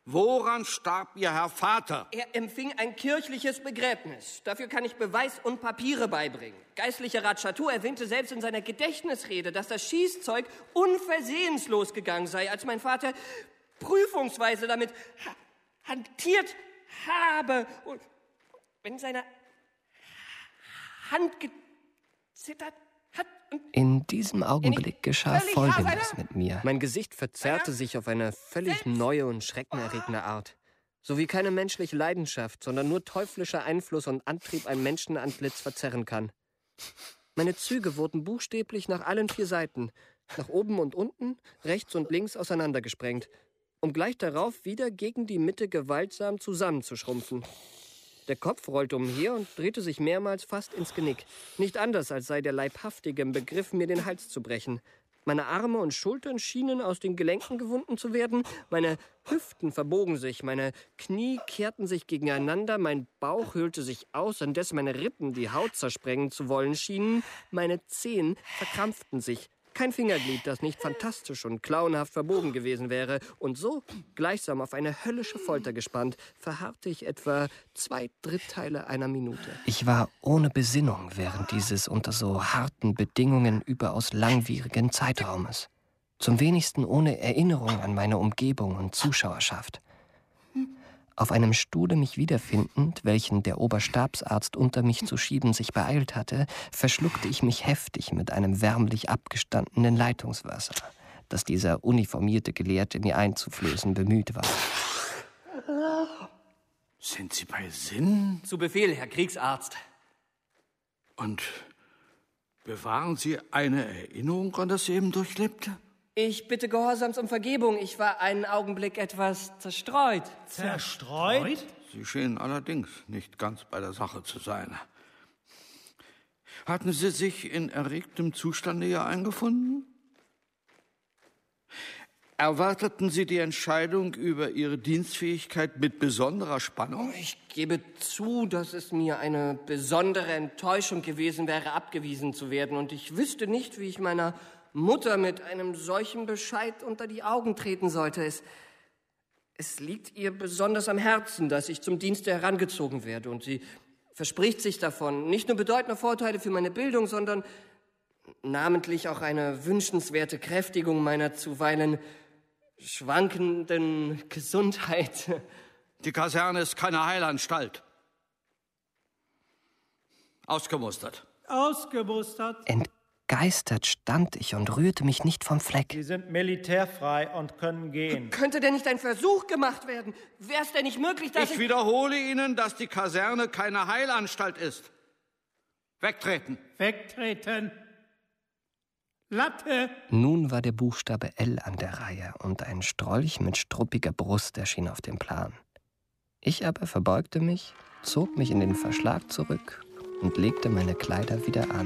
Speaker 3: Woran starb Ihr Herr Vater?
Speaker 4: Er empfing ein kirchliches Begräbnis. Dafür kann ich Beweis und Papiere beibringen. Geistlicher Rat Chateau erwähnte selbst in seiner Gedächtnisrede, dass das Schießzeug unversehens losgegangen sei, als mein Vater prüfungsweise damit hantiert habe. Und wenn seine Hand gezittert hat.
Speaker 6: In diesem Augenblick geschah Folgendes mit mir. Mein Gesicht verzerrte sich auf eine völlig neue und schreckenerregende Art. So wie keine menschliche Leidenschaft, sondern nur teuflischer Einfluss und Antrieb ein Menschenantlitz verzerren kann. Meine Züge wurden buchstäblich nach allen 4 Seiten, nach oben und unten, rechts und links auseinandergesprengt, um gleich darauf wieder gegen die Mitte gewaltsam zusammenzuschrumpfen. Der Kopf rollte umher und drehte sich mehrmals fast ins Genick. Nicht anders, als sei der Leibhaftige im Begriff, mir den Hals zu brechen. Meine Arme und Schultern schienen aus den Gelenken gewunden zu werden. Meine Hüften verbogen sich, meine Knie kehrten sich gegeneinander, mein Bauch höhlte sich aus, indes meine Rippen die Haut zersprengen zu wollen schienen. Meine Zehen verkrampften sich. Kein Fingerglied, das nicht fantastisch und clownhaft verbogen gewesen wäre. Und so, gleichsam auf eine höllische Folter gespannt, verharrte ich etwa 2/3 einer Minute. Ich war ohne Besinnung während dieses unter so harten Bedingungen überaus langwierigen Zeitraumes. Zum wenigsten ohne Erinnerung an meine Umgebung und Zuschauerschaft. Auf einem Stuhle mich wiederfindend, welchen der Oberstabsarzt unter mich zu schieben sich beeilt hatte, verschluckte ich mich heftig mit einem wärmlich abgestandenen Leitungswasser, das dieser uniformierte Gelehrte mir einzuflößen bemüht war.
Speaker 3: Sind Sie bei Sinn?
Speaker 4: Zu Befehl, Herr Kriegsarzt.
Speaker 3: Und bewahren Sie eine Erinnerung an das eben Durchlebte?
Speaker 4: Ich bitte gehorsamst um Vergebung. Ich war einen Augenblick etwas zerstreut.
Speaker 2: Zerstreut?
Speaker 3: Sie scheinen allerdings nicht ganz bei der Sache zu sein. Hatten Sie sich in erregtem Zustande hier eingefunden? Erwarteten Sie die Entscheidung über Ihre Dienstfähigkeit mit besonderer Spannung?
Speaker 4: Ich gebe zu, dass es mir eine besondere Enttäuschung gewesen wäre, abgewiesen zu werden. Und ich wüsste nicht, wie ich meiner Mutter mit einem solchen Bescheid unter die Augen treten sollte. Es liegt ihr besonders am Herzen, dass ich zum Dienste herangezogen werde. Und sie verspricht sich davon, nicht nur bedeutende Vorteile für meine Bildung, sondern namentlich auch eine wünschenswerte Kräftigung meiner zuweilen schwankenden Gesundheit.
Speaker 3: Die Kaserne ist keine Heilanstalt. Ausgemustert.
Speaker 1: Ausgemustert.
Speaker 6: Entgeistert stand ich und rührte mich nicht vom Fleck.
Speaker 2: Sie sind militärfrei und können gehen.
Speaker 4: Könnte denn nicht ein Versuch gemacht werden? Wäre es denn nicht möglich, dass
Speaker 3: ich wiederhole Ihnen, dass die Kaserne keine Heilanstalt ist. Wegtreten.
Speaker 1: Wegtreten. Latte.
Speaker 6: Nun war der Buchstabe L an der Reihe und ein Strolch mit struppiger Brust erschien auf dem Plan. Ich aber verbeugte mich, zog mich in den Verschlag zurück und legte meine Kleider wieder an.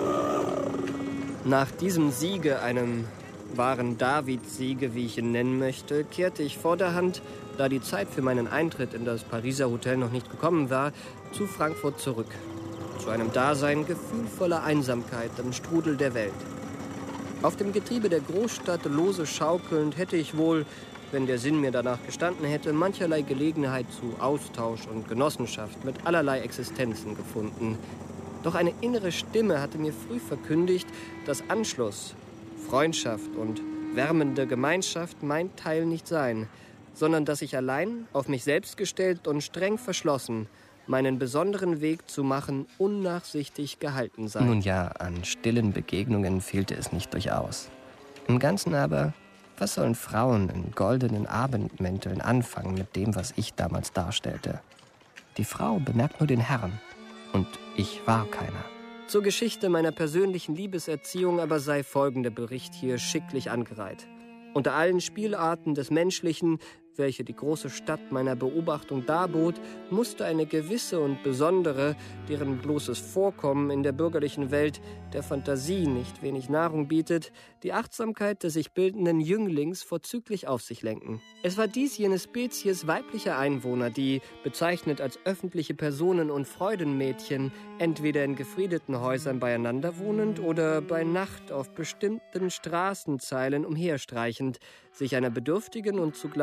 Speaker 6: Nach diesem Siege, einem wahren Davidssiege, wie ich ihn nennen möchte, kehrte ich vorderhand, da die Zeit für meinen Eintritt in das Pariser Hotel noch nicht gekommen war, zu Frankfurt zurück. Zu einem Dasein gefühlvoller Einsamkeit im Strudel der Welt. Auf dem Getriebe der Großstadt lose schaukelnd hätte ich wohl, wenn der Sinn mir danach gestanden hätte, mancherlei Gelegenheit zu Austausch und Genossenschaft mit allerlei Existenzen gefunden. Doch eine innere Stimme hatte mir früh verkündigt, dass Anschluss, Freundschaft und wärmende Gemeinschaft mein Teil nicht seien, sondern dass ich allein, auf mich selbst gestellt und streng verschlossen, meinen besonderen Weg zu machen, unnachsichtig gehalten sei. Nun ja, an stillen Begegnungen fehlte es nicht durchaus. Im Ganzen aber, was sollen Frauen in goldenen Abendmänteln anfangen mit dem, was ich damals darstellte? Die Frau bemerkt nur den Herrn, und ich war keiner. Zur Geschichte meiner persönlichen Liebeserziehung aber sei folgender Bericht hier schicklich angereiht. Unter allen Spielarten des Menschlichen, welche die große Stadt meiner Beobachtung darbot, musste eine gewisse und besondere, deren bloßes Vorkommen in der bürgerlichen Welt der Fantasie nicht wenig Nahrung bietet, die Achtsamkeit des sich bildenden Jünglings vorzüglich auf sich lenken. Es war dies jene Spezies weiblicher Einwohner, die, bezeichnet als öffentliche Personen und Freudenmädchen, entweder in gefriedeten Häusern beieinander wohnend oder bei Nacht auf bestimmten Straßenzeilen umherstreichend, sich einer bedürftigen und zugleich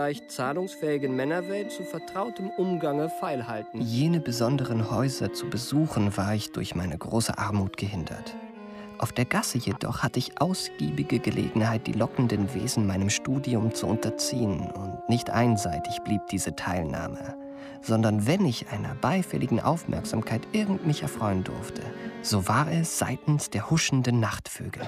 Speaker 4: zahlungsfähigen Männerwelt zu vertrautem Umgange feilhalten.
Speaker 6: Jene besonderen Häuser zu besuchen, war ich durch meine große Armut gehindert. Auf der Gasse jedoch hatte ich ausgiebige Gelegenheit, die lockenden Wesen meinem Studium zu unterziehen, und nicht einseitig blieb diese Teilnahme, sondern wenn ich einer beifälligen Aufmerksamkeit irgend mich erfreuen durfte, so war es seitens der huschenden Nachtvögel.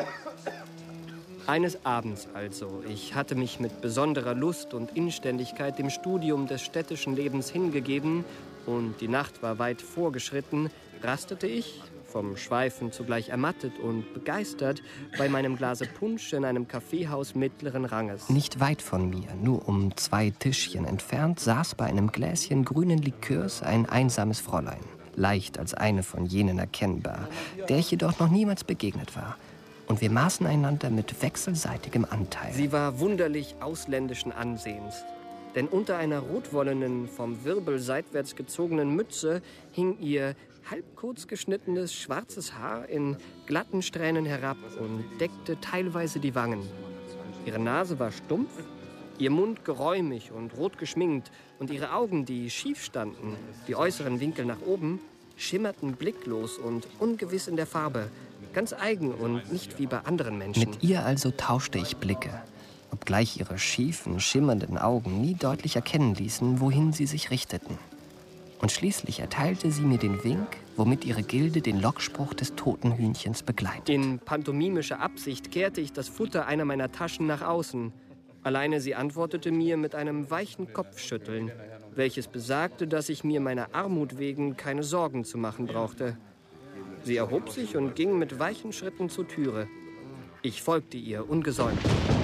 Speaker 4: Eines Abends also, ich hatte mich mit besonderer Lust und Inständigkeit dem Studium des städtischen Lebens hingegeben und die Nacht war weit vorgeschritten, rastete ich, vom Schweifen zugleich ermattet und begeistert, bei meinem Glase Punsch in einem Kaffeehaus mittleren Ranges.
Speaker 6: Nicht weit von mir, nur um 2 Tischchen entfernt, saß bei einem Gläschen grünen Likörs ein einsames Fräulein, leicht als eine von jenen erkennbar, der ich jedoch noch niemals begegnet war. Und wir maßen einander mit wechselseitigem Anteil.
Speaker 4: Sie war wunderlich ausländischen Ansehens. Denn unter einer rotwollenen, vom Wirbel seitwärts gezogenen Mütze hing ihr halb kurz geschnittenes, schwarzes Haar in glatten Strähnen herab und deckte teilweise die Wangen. Ihre Nase war stumpf, ihr Mund geräumig und rot geschminkt und ihre Augen, die schief standen, die äußeren Winkel nach oben, schimmerten blicklos und ungewiss in der Farbe, ganz eigen und nicht wie bei anderen Menschen.
Speaker 6: Mit ihr also tauschte ich Blicke, obgleich ihre schiefen, schimmernden Augen nie deutlich erkennen ließen, wohin sie sich richteten. Und schließlich erteilte sie mir den Wink, womit ihre Gilde den Lockspruch des toten Hühnchens begleitet.
Speaker 4: In pantomimischer Absicht kehrte ich das Futter einer meiner Taschen nach außen. Alleine sie antwortete mir mit einem weichen Kopfschütteln, welches besagte, dass ich mir meiner Armut wegen keine Sorgen zu machen brauchte. Sie erhob sich und ging mit weichen Schritten zur Türe. Ich folgte ihr ungesäumt.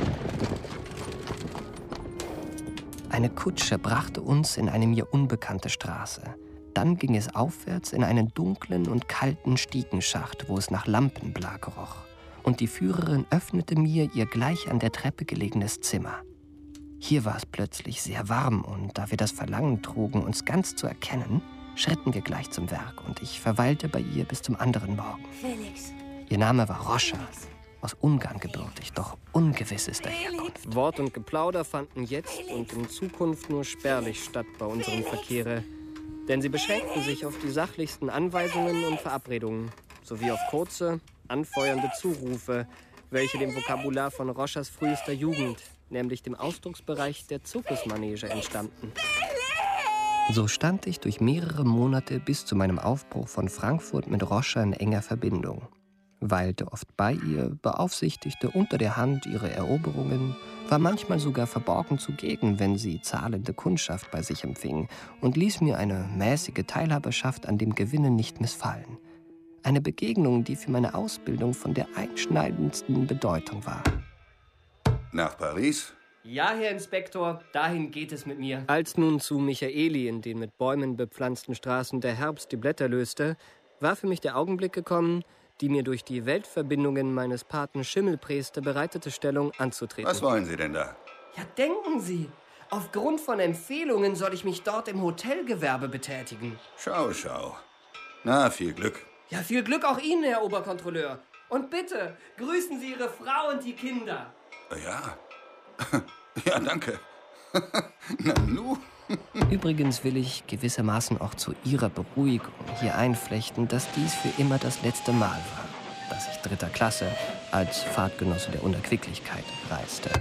Speaker 6: Eine Kutsche brachte uns in eine mir unbekannte Straße. Dann ging es aufwärts in einen dunklen und kalten Stiegenschacht, wo es nach Lampenblag roch. Und die Führerin öffnete mir ihr gleich an der Treppe gelegenes Zimmer. Hier war es plötzlich sehr warm und da wir das Verlangen trugen, uns ganz zu erkennen, schritten wir gleich zum Werk und ich verweilte bei ihr bis zum anderen Morgen.
Speaker 10: Felix.
Speaker 6: Ihr Name war Roscha, aus Ungarn gebürtig, doch ungewissester Herkunft.
Speaker 4: Wort und Geplauder fanden jetzt und in Zukunft nur spärlich statt bei unserem Verkehre. Denn sie beschränkten sich auf die sachlichsten Anweisungen und Verabredungen, sowie auf kurze, anfeuernde Zurufe, welche dem Vokabular von Roschas frühester Jugend, nämlich dem Ausdrucksbereich der Zirkusmanege, entstammten.
Speaker 6: So stand ich durch mehrere Monate bis zu meinem Aufbruch von Frankfurt mit Roscha in enger Verbindung, weilte oft bei ihr, beaufsichtigte unter der Hand ihre Eroberungen, war manchmal sogar verborgen zugegen, wenn sie zahlende Kundschaft bei sich empfing und ließ mir eine mäßige Teilhaberschaft an dem Gewinne nicht missfallen. Eine Begegnung, die für meine Ausbildung von der einschneidendsten Bedeutung war.
Speaker 13: Nach Paris?
Speaker 4: Ja, Herr Inspektor, dahin geht es mit mir. Als nun zu Michaeli in den mit Bäumen bepflanzten Straßen der Herbst die Blätter löste, war für mich der Augenblick gekommen, die mir durch die Weltverbindungen meines Paten Schimmelpriester bereitete Stellung anzutreten.
Speaker 13: Was wollen Sie denn da?
Speaker 4: Ja, denken Sie, aufgrund von Empfehlungen soll ich mich dort im Hotelgewerbe betätigen.
Speaker 13: Schau. Na, viel Glück.
Speaker 4: Ja, viel Glück auch Ihnen, Herr Oberkontrolleur. Und bitte, grüßen Sie Ihre Frau und die Kinder.
Speaker 13: Ja. Ja, danke. Na, nu.
Speaker 6: Übrigens will ich gewissermaßen auch zu Ihrer Beruhigung hier einflechten, dass dies für immer das letzte Mal war, dass ich 3. Klasse als Fahrtgenosse der Unerquicklichkeit reiste.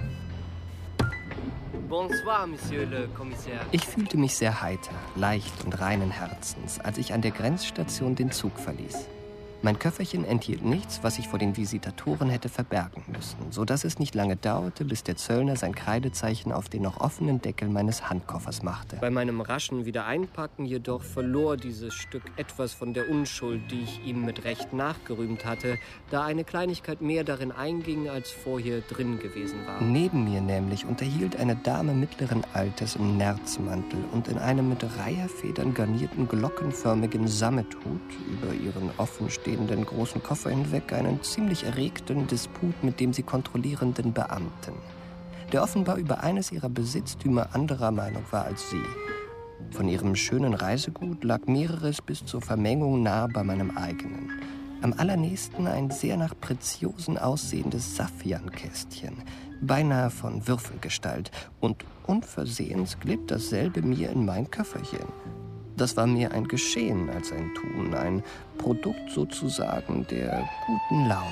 Speaker 4: Bonsoir, Monsieur le Commissaire.
Speaker 6: Ich fühlte mich sehr heiter, leicht und reinen Herzens, als ich an der Grenzstation den Zug verließ. Mein Köfferchen enthielt nichts, was ich vor den Visitatoren hätte verbergen müssen, sodass es nicht lange dauerte, bis der Zöllner sein Kreidezeichen auf den noch offenen Deckel meines Handkoffers machte.
Speaker 4: Bei meinem raschen Wiedereinpacken jedoch verlor dieses Stück etwas von der Unschuld, die ich ihm mit Recht nachgerühmt hatte, da eine Kleinigkeit mehr darin einging, als vorher drin gewesen war.
Speaker 6: Neben mir nämlich unterhielt eine Dame mittleren Alters im Nerzmantel und in einem mit Reiherfedern garnierten glockenförmigen Sammethut über ihren offenstehenden großen Koffer hinweg einen ziemlich erregten Disput mit dem sie kontrollierenden Beamten, der offenbar über eines ihrer Besitztümer anderer Meinung war als sie. Von ihrem schönen Reisegut lag mehreres bis zur Vermengung nahe bei meinem eigenen. Am allernächsten ein sehr nach Preziosen aussehendes Saffiankästchen, beinahe von Würfelgestalt, und unversehens glitt dasselbe mir in mein Köfferchen. Das war mehr ein Geschehen als ein Tun, ein Produkt sozusagen der guten Laune.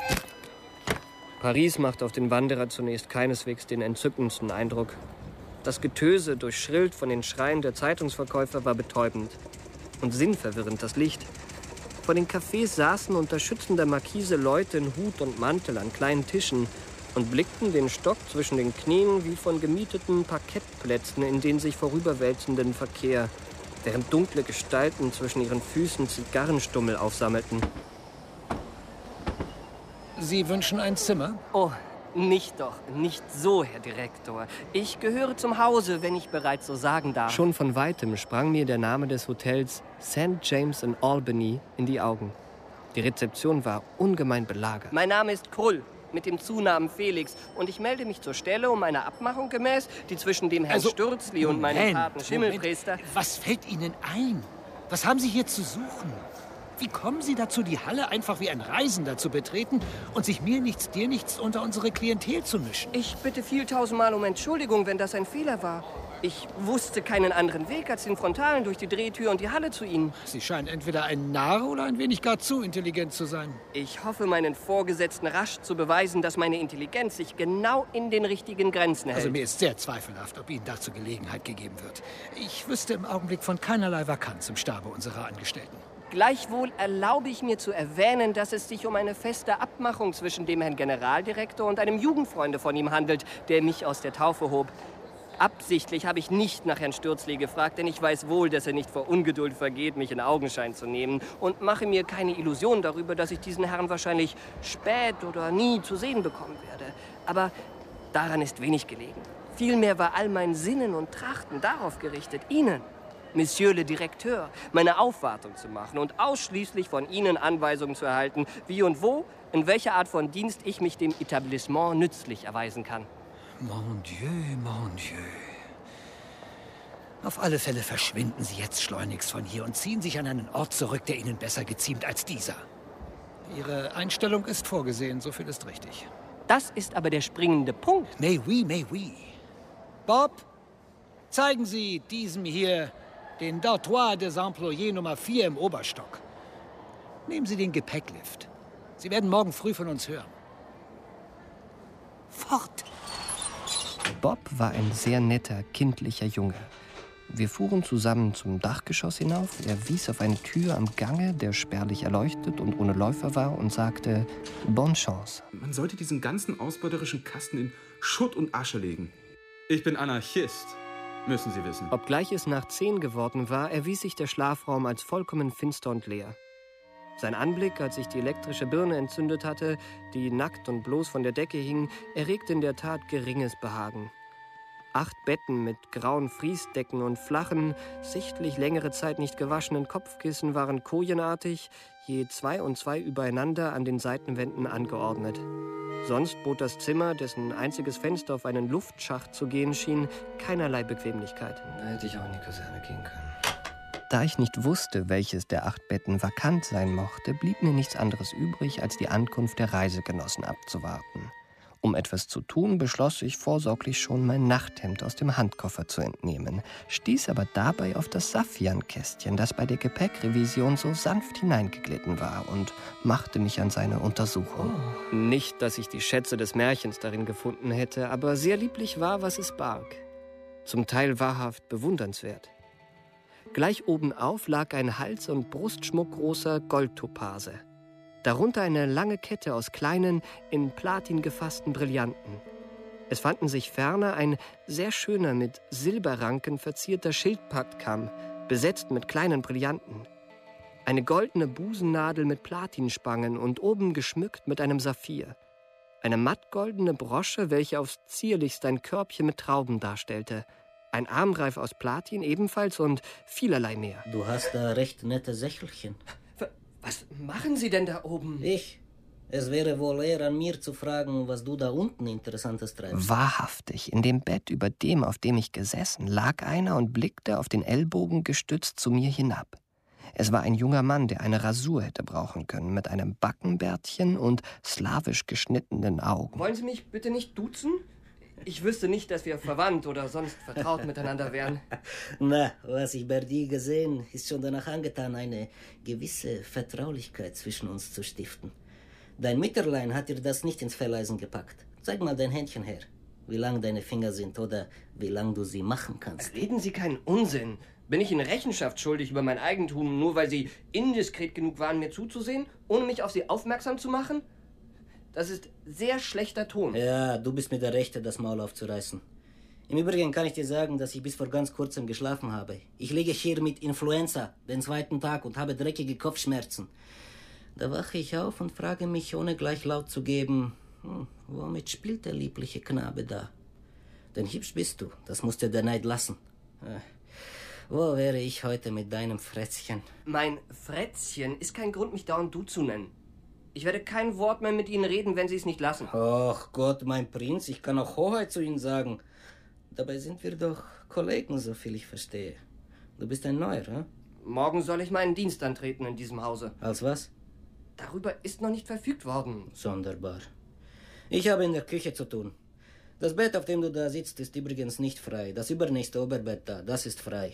Speaker 4: Paris macht auf den Wanderer zunächst keineswegs den entzückendsten Eindruck. Das Getöse, durchschrillt von den Schreien der Zeitungsverkäufer, war betäubend. Und sinnverwirrend das Licht. Vor den Cafés saßen unter schützender Markise Leute in Hut und Mantel an kleinen Tischen und blickten den Stock zwischen den Knien wie von gemieteten Parkettplätzen in den sich vorüberwälzenden Verkehr, während dunkle Gestalten zwischen ihren Füßen Zigarrenstummel aufsammelten.
Speaker 14: Sie wünschen ein Zimmer?
Speaker 4: Oh, nicht so, Herr Direktor. Ich gehöre zum Hause, wenn ich bereits so sagen darf. Schon von Weitem sprang mir der Name des Hotels St. James in Albany in die Augen. Die Rezeption war ungemein belagert. Mein Name ist Krull, mit dem Zunamen Felix. Und ich melde mich zur Stelle, um einer Abmachung gemäß, die zwischen dem Herrn Stürzli und meinem Paten Schimmelpriester...
Speaker 14: Was fällt Ihnen ein? Was haben Sie hier zu suchen? Wie kommen Sie dazu, die Halle einfach wie ein Reisender zu betreten und sich mir nichts, dir nichts unter unsere Klientel zu mischen?
Speaker 4: Ich bitte viel tausendmal um Entschuldigung, wenn das ein Fehler war. Ich wusste keinen anderen Weg, als den Frontalen durch die Drehtür und die Halle zu Ihnen.
Speaker 14: Sie scheinen entweder ein Narr oder ein wenig gar zu intelligent zu sein.
Speaker 4: Ich hoffe, meinen Vorgesetzten rasch zu beweisen, dass meine Intelligenz sich genau in den richtigen Grenzen hält.
Speaker 14: Also mir ist sehr zweifelhaft, ob Ihnen dazu Gelegenheit gegeben wird. Ich wüsste im Augenblick von keinerlei Vakanz im Stabe unserer Angestellten.
Speaker 4: Gleichwohl erlaube ich mir zu erwähnen, dass es sich um eine feste Abmachung zwischen dem Herrn Generaldirektor und einem Jugendfreunde von ihm handelt, der mich aus der Taufe hob. Absichtlich habe ich nicht nach Herrn Stürzli gefragt, denn ich weiß wohl, dass er nicht vor Ungeduld vergeht, mich in Augenschein zu nehmen, und mache mir keine Illusion darüber, dass ich diesen Herrn wahrscheinlich spät oder nie zu sehen bekommen werde. Aber daran ist wenig gelegen. Vielmehr war all mein Sinnen und Trachten darauf gerichtet, Ihnen, Monsieur le Directeur, meine Aufwartung zu machen und ausschließlich von Ihnen Anweisungen zu erhalten, wie und wo, in welcher Art von Dienst ich mich dem Etablissement nützlich erweisen kann.
Speaker 14: Mon Dieu, mon Dieu. Auf alle Fälle verschwinden Sie jetzt schleunigst von hier und ziehen sich an einen Ort zurück, der Ihnen besser geziemt als dieser. Ihre Einstellung ist vorgesehen, so viel ist richtig.
Speaker 4: Das ist aber der springende Punkt.
Speaker 14: Mais oui, mais oui. Bob, zeigen Sie diesem hier den Dortoir des Employés Nummer 4 im Oberstock. Nehmen Sie den Gepäcklift. Sie werden morgen früh von uns hören. Fort!
Speaker 6: Bob war ein sehr netter, kindlicher Junge. Wir fuhren zusammen zum Dachgeschoss hinauf. Er wies auf eine Tür am Gange, der spärlich erleuchtet und ohne Läufer war, und sagte, bonne chance.
Speaker 15: Man sollte diesen ganzen ausbeuterischen Kasten in Schutt und Asche legen. Ich bin Anarchist, müssen Sie wissen.
Speaker 4: Obgleich es nach 10 geworden war, erwies sich der Schlafraum als vollkommen finster und leer. Sein Anblick, als sich die elektrische Birne entzündet hatte, die nackt und bloß von der Decke hing, erregte in der Tat geringes Behagen. 8 Betten mit grauen Friesdecken und flachen, sichtlich längere Zeit nicht gewaschenen Kopfkissen waren kojenartig, je 2 und 2 übereinander an den Seitenwänden angeordnet. Sonst bot das Zimmer, dessen einziges Fenster auf einen Luftschacht zu gehen schien, keinerlei Bequemlichkeit.
Speaker 6: Da hätte ich auch in die Kaserne gehen können. Da ich nicht wusste, welches der 8 Betten vakant sein mochte, blieb mir nichts anderes übrig, als die Ankunft der Reisegenossen abzuwarten. Um etwas zu tun, beschloss ich vorsorglich schon, mein Nachthemd aus dem Handkoffer zu entnehmen, stieß aber dabei auf das Saffiankästchen, das bei der Gepäckrevision so sanft hineingeglitten war, und machte mich an seine Untersuchung.
Speaker 4: Nicht, dass ich die Schätze des Märchens darin gefunden hätte, aber sehr lieblich war, was es barg. Zum Teil wahrhaft bewundernswert. Gleich obenauf lag ein Hals- und Brustschmuck großer Goldtopase. Darunter eine lange Kette aus kleinen, in Platin gefassten Brillanten. Es fanden sich ferner ein sehr schöner, mit Silberranken verzierter Schildpattkamm, besetzt mit kleinen Brillanten. Eine goldene Busennadel mit Platinspangen und oben geschmückt mit einem Saphir. Eine mattgoldene Brosche, welche aufs zierlichst ein Körbchen mit Trauben darstellte. Ein Armreif aus Platin ebenfalls und vielerlei mehr.
Speaker 16: Du hast da recht nette Sächelchen.
Speaker 4: Was machen Sie denn da oben?
Speaker 16: Es wäre wohl eher an mir zu fragen, was du da unten Interessantes treibst.
Speaker 6: Wahrhaftig, in dem Bett über dem, auf dem ich gesessen, lag einer und blickte auf den Ellbogen gestützt zu mir hinab. Es war ein junger Mann, der eine Rasur hätte brauchen können, mit einem Backenbärtchen und slawisch geschnittenen Augen.
Speaker 4: Wollen Sie mich bitte nicht duzen? Ich wüsste nicht, dass wir verwandt oder sonst vertraut miteinander wären.
Speaker 16: Na, was ich bei dir gesehen, ist schon danach angetan, eine gewisse Vertraulichkeit zwischen uns zu stiften. Dein Mütterlein hat dir das nicht ins Felleisen gepackt. Zeig mal dein Händchen her, wie lang deine Finger sind oder wie lang du sie machen kannst.
Speaker 4: Reden Sie keinen Unsinn. Bin ich Ihnen Rechenschaft schuldig über mein Eigentum, nur weil Sie indiskret genug waren, mir zuzusehen, ohne mich auf Sie aufmerksam zu machen? Das ist sehr schlechter Ton.
Speaker 16: Ja, du bist mir der Rechte, das Maul aufzureißen. Im Übrigen kann ich dir sagen, dass ich bis vor ganz kurzem geschlafen habe. Ich liege hier mit Influenza den 2. Tag und habe dreckige Kopfschmerzen. Da wache ich auf und frage mich, ohne gleich laut zu geben, womit spielt der liebliche Knabe da? Denn hübsch bist du, das musst dir der Neid lassen. Wo wäre ich heute mit deinem Frätzchen?
Speaker 4: Mein Frätzchen ist kein Grund, mich dauernd du zu nennen. Ich werde kein Wort mehr mit Ihnen reden, wenn Sie es nicht lassen.
Speaker 16: Ach Gott, mein Prinz, ich kann auch Hoheit zu Ihnen sagen. Dabei sind wir doch Kollegen, soviel ich verstehe. Du bist ein Neuer, hm?
Speaker 4: Morgen soll ich meinen Dienst antreten in diesem Hause.
Speaker 16: Als was?
Speaker 4: Darüber ist noch nicht verfügt worden.
Speaker 16: Sonderbar. Ich habe in der Küche zu tun. Das Bett, auf dem du da sitzt, ist übrigens nicht frei. Das übernächste Oberbett da, das ist frei.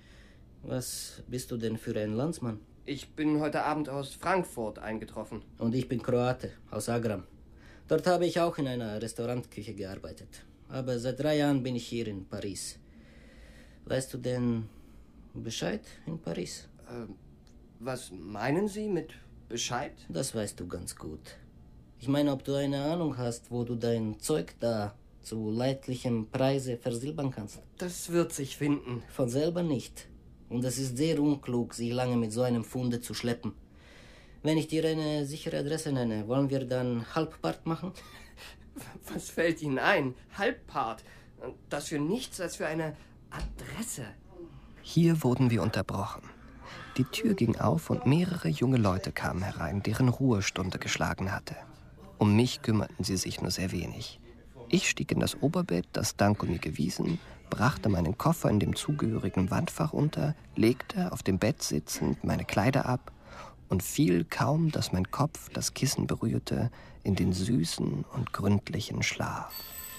Speaker 16: Was bist du denn für ein Landsmann?
Speaker 4: Ich bin heute Abend aus Frankfurt eingetroffen.
Speaker 16: Und ich bin Kroate, aus Agram. Dort habe ich auch in einer Restaurantküche gearbeitet. Aber seit 3 Jahren bin ich hier in Paris. Weißt du denn Bescheid in Paris?
Speaker 4: Was meinen Sie mit Bescheid?
Speaker 16: Das weißt du ganz gut. Ich meine, ob du eine Ahnung hast, wo du dein Zeug da zu leidlichem Preise versilbern kannst.
Speaker 4: Das wird sich finden.
Speaker 16: Von selber nicht. Und es ist sehr unklug, sich lange mit so einem Funde zu schleppen. Wenn ich dir eine sichere Adresse nenne, wollen wir dann Halbpart machen?
Speaker 4: Was fällt Ihnen ein? Halbpart? Das für nichts als für eine Adresse.
Speaker 6: Hier wurden wir unterbrochen. Die Tür ging auf und mehrere junge Leute kamen herein, deren Ruhestunde geschlagen hatte. Um mich kümmerten sie sich nur sehr wenig. Ich stieg in das Oberbett, das Danko mir gewiesen, brachte meinen Koffer in dem zugehörigen Wandfach unter, legte auf dem Bett sitzend meine Kleider ab und fiel kaum, dass mein Kopf das Kissen berührte, in den süßen und gründlichen Schlaf.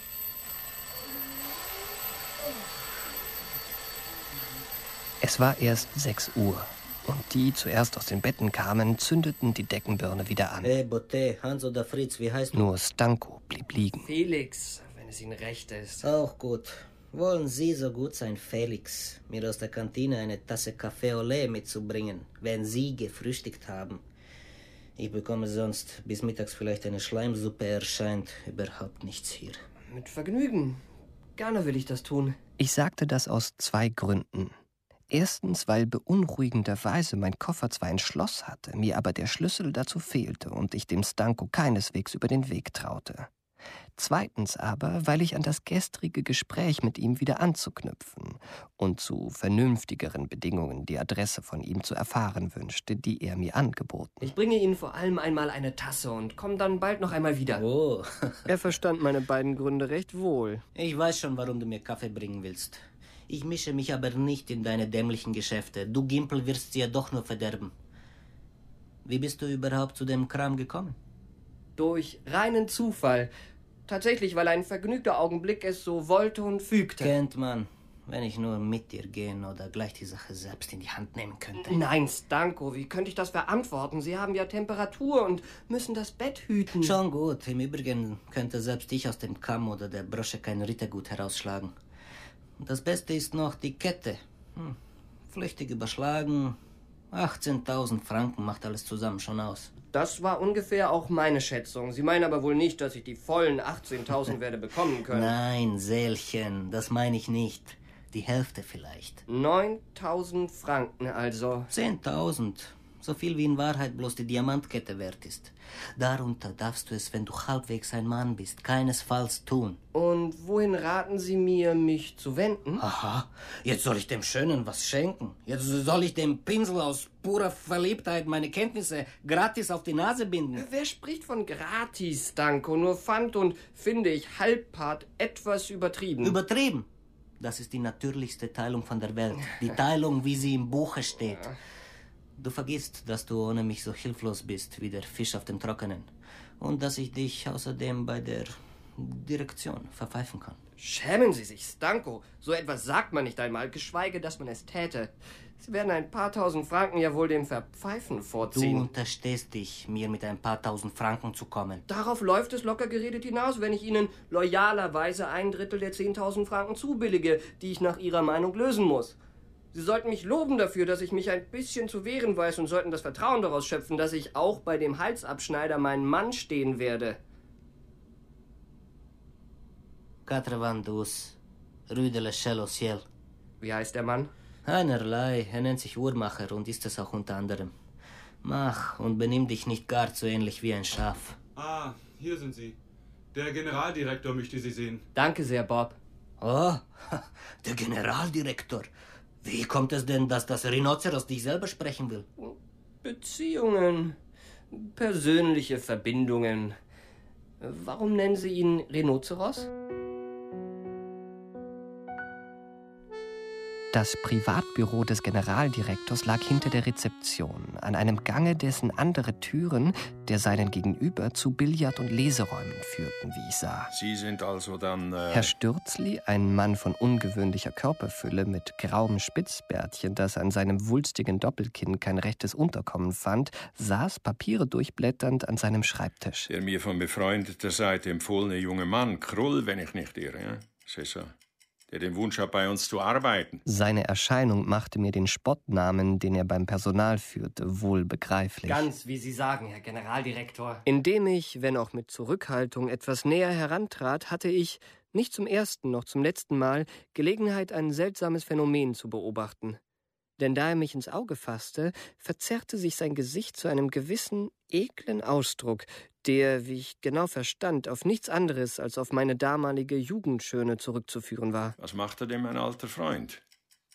Speaker 6: Es war erst 6 Uhr und die zuerst aus den Betten kamen, zündeten die Deckenbirne wieder an.
Speaker 16: Hey, Botte, Hans oder Fritz, wie heißt du?
Speaker 6: Nur Stanko blieb liegen.
Speaker 4: Felix, wenn es Ihnen recht ist.
Speaker 16: Auch gut. Wollen Sie so gut sein, Felix, mir aus der Kantine eine Tasse Café au lait mitzubringen, wenn Sie gefrühstückt haben? Ich bekomme sonst bis mittags vielleicht eine Schleimsuppe, erscheint überhaupt nichts hier.
Speaker 4: Mit Vergnügen. Gerne will ich das tun.
Speaker 6: Ich sagte das aus 2 Gründen. Erstens, weil beunruhigenderweise mein Koffer zwar ein Schloss hatte, mir aber der Schlüssel dazu fehlte und ich dem Stanko keineswegs über den Weg traute. Zweitens aber, weil ich an das gestrige Gespräch mit ihm wieder anzuknüpfen und zu vernünftigeren Bedingungen die Adresse von ihm zu erfahren wünschte, die er mir angeboten.
Speaker 4: Ich bringe Ihnen vor allem einmal eine Tasse und komme dann bald noch einmal wieder.
Speaker 16: Oh.
Speaker 4: Er verstand meine beiden Gründe recht wohl.
Speaker 16: Ich weiß schon, warum du mir Kaffee bringen willst. Ich mische mich aber nicht in deine dämlichen Geschäfte. Du Gimpel wirst sie ja doch nur verderben. Wie bist du überhaupt zu dem Kram gekommen?
Speaker 4: Durch reinen Zufall. Tatsächlich, weil ein vergnügter Augenblick es so wollte und fügte.
Speaker 16: Kennt man, wenn ich nur mit dir gehen oder gleich die Sache selbst in die Hand nehmen könnte.
Speaker 4: Nein, Stanko, wie könnte ich das verantworten? Sie haben ja Temperatur und müssen das Bett hüten.
Speaker 16: Schon gut. Im Übrigen könnte selbst ich aus dem Kamm oder der Brosche kein Rittergut herausschlagen. Das Beste ist noch die Kette. Flüchtig überschlagen. 18.000 Franken macht alles zusammen schon aus.
Speaker 4: Das war ungefähr auch meine Schätzung. Sie meinen aber wohl nicht, dass ich die vollen 18.000 werde bekommen können.
Speaker 16: Nein, Seelchen, das meine ich nicht. Die Hälfte vielleicht.
Speaker 4: 9.000 Franken also.
Speaker 16: 10.000. So viel wie in Wahrheit bloß die Diamantkette wert ist. Darunter darfst du es, wenn du halbwegs ein Mann bist, keinesfalls tun.
Speaker 4: Und wohin raten Sie mir, mich zu wenden?
Speaker 16: Aha, jetzt soll ich dem Schönen was schenken. Jetzt soll ich dem Pinsel aus purer Verliebtheit meine Kenntnisse gratis auf die Nase binden.
Speaker 4: Wer spricht von gratis, Danko? Nur fand und finde ich Halbpart etwas übertrieben.
Speaker 16: Übertrieben? Das ist die natürlichste Teilung von der Welt. Die Teilung, wie sie im Buche steht. Du vergisst, dass du ohne mich so hilflos bist wie der Fisch auf dem Trockenen. Und dass ich dich außerdem bei der Direktion verpfeifen kann.
Speaker 4: Schämen Sie sich, Stanko. So etwas sagt man nicht einmal, geschweige, dass man es täte. Sie werden ein paar tausend Franken ja wohl dem Verpfeifen vorziehen.
Speaker 16: Du unterstehst dich, mir mit ein paar tausend Franken zu kommen.
Speaker 4: Darauf läuft es locker geredet hinaus, wenn ich Ihnen loyalerweise 1/3 der 10.000 Franken zubillige, die ich nach Ihrer Meinung lösen muss. Sie sollten mich loben dafür, dass ich mich ein bisschen zu wehren weiß und sollten das Vertrauen daraus schöpfen, dass ich auch bei dem Halsabschneider meinen Mann stehen werde.
Speaker 16: 92, Rue de l'Echelle au Ciel.
Speaker 4: Wie heißt der Mann?
Speaker 16: Einerlei. Er nennt sich Uhrmacher und ist es auch unter anderem. Mach und benimm dich nicht gar so ähnlich wie ein Schaf.
Speaker 15: Ah, hier sind Sie. Der Generaldirektor möchte Sie sehen.
Speaker 4: Danke sehr, Bob.
Speaker 16: Oh, der Generaldirektor. Wie kommt es denn, dass das Rhinoceros dich selber sprechen will?
Speaker 4: Beziehungen, persönliche Verbindungen. Warum nennen Sie ihn Rhinoceros?
Speaker 6: Das Privatbüro des Generaldirektors lag hinter der Rezeption, an einem Gange, dessen andere Türen, der seinen Gegenüber, zu Billard- und Leseräumen führten, wie ich sah.
Speaker 17: Sie sind also dann...
Speaker 6: Herr Stürzli, ein Mann von ungewöhnlicher Körperfülle mit grauem Spitzbärtchen, das an seinem wulstigen Doppelkinn kein rechtes Unterkommen fand, saß, Papiere durchblätternd, an seinem Schreibtisch.
Speaker 17: Der mir von befreundeter Seite empfohlene junge Mann, Krull, wenn ich nicht irre, ja? C'est ça. Der den Wunsch hat, bei uns zu arbeiten.
Speaker 6: Seine Erscheinung machte mir den Spottnamen, den er beim Personal führte, wohl begreiflich.
Speaker 4: Ganz wie Sie sagen, Herr Generaldirektor.
Speaker 6: Indem ich, wenn auch mit Zurückhaltung, etwas näher herantrat, hatte ich, nicht zum ersten noch zum letzten Mal, Gelegenheit, ein seltsames Phänomen zu beobachten. Denn da er mich ins Auge fasste, verzerrte sich sein Gesicht zu einem gewissen, eklen Ausdruck, der, wie ich genau verstand, auf nichts anderes als auf meine damalige Jugendschöne zurückzuführen war.
Speaker 17: Was machte denn mein alter Freund?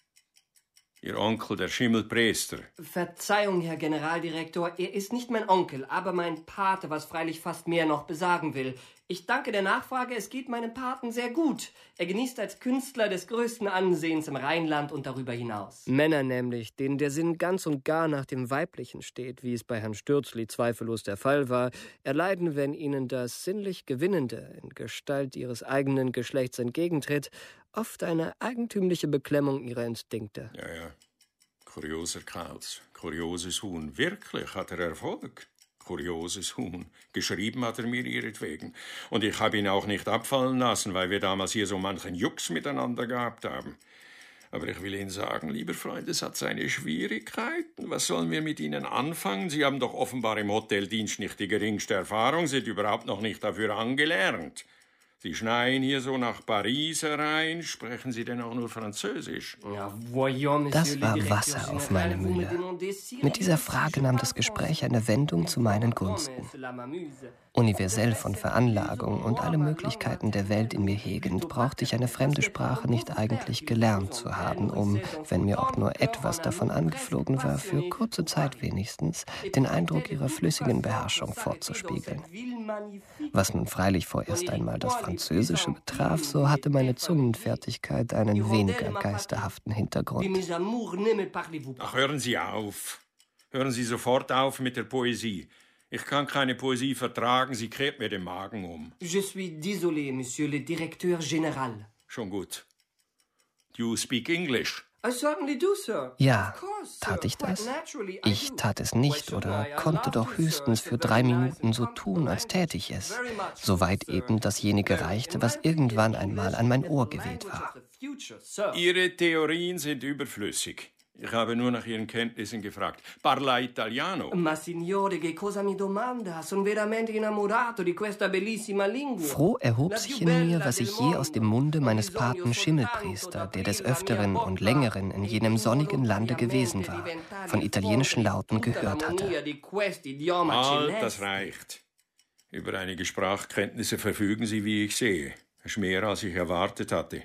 Speaker 17: Ihr Onkel, der Schimmelpriester.
Speaker 4: Verzeihung, Herr Generaldirektor, er ist nicht mein Onkel, aber mein Pate, was freilich fast mehr noch besagen will. Ich danke der Nachfrage, es geht meinem Paten sehr gut. Er genießt als Künstler des größten Ansehens im Rheinland und darüber hinaus.
Speaker 6: Männer nämlich, denen der Sinn ganz und gar nach dem Weiblichen steht, wie es bei Herrn Stürzli zweifellos der Fall war, erleiden, wenn ihnen das sinnlich Gewinnende in Gestalt ihres eigenen Geschlechts entgegentritt, oft eine eigentümliche Beklemmung ihrer Instinkte.
Speaker 17: Ja. Kurioser Kauz, kurioses Huhn. Wirklich hat er Erfolg. Kurioses Huhn. Geschrieben hat er mir ihretwegen. Und ich habe ihn auch nicht abfallen lassen, weil wir damals hier so manchen Jux miteinander gehabt haben. Aber ich will Ihnen sagen, lieber Freund, es hat seine Schwierigkeiten. Was sollen wir mit Ihnen anfangen? Sie haben doch offenbar im Hoteldienst nicht die geringste Erfahrung, sind überhaupt noch nicht dafür angelernt. Sie schneien hier so nach Paris herein. Sprechen Sie denn auch nur Französisch?
Speaker 6: Das war Wasser auf meine Mühle. Mit dieser Frage nahm das Gespräch eine Wendung zu meinen Gunsten. Universell von Veranlagung und alle Möglichkeiten der Welt in mir hegend, brauchte ich eine fremde Sprache nicht eigentlich gelernt zu haben, um, wenn mir auch nur etwas davon angeflogen war, für kurze Zeit wenigstens, den Eindruck ihrer flüssigen Beherrschung vorzuspiegeln. Was nun freilich vorerst einmal das Französische betraf, so hatte meine Zungenfertigkeit einen weniger geisterhaften Hintergrund.
Speaker 17: Ach, hören Sie auf. Hören Sie sofort auf mit der Poesie. Ich kann keine Poesie vertragen, sie kehrt mir den Magen um.
Speaker 4: Je suis désolé, Monsieur le Directeur Général.
Speaker 17: Schon gut. You speak English?
Speaker 4: I certainly do, sir.
Speaker 6: Ja, tat ich das? Ich tat es nicht oder konnte doch höchstens für 3 Minuten so tun, als täte ich es. Soweit eben dasjenige reichte, was irgendwann einmal an mein Ohr geweht war.
Speaker 17: Ihre Theorien sind überflüssig. Ich habe nur nach Ihren Kenntnissen gefragt. Parla italiano?
Speaker 4: Ma signore, che cosa mi domanda? Sono veramente innamorato di questa bellissima lingua.
Speaker 6: Froh erhob sich in mir, was ich je aus dem Munde meines Paten Schimmelpriester, der des Öfteren und Längeren in jenem sonnigen Lande gewesen war, von italienischen Lauten gehört hatte.
Speaker 17: Halt, das reicht. Über einige Sprachkenntnisse verfügen Sie, wie ich sehe. Das ist mehr, als ich erwartet hatte.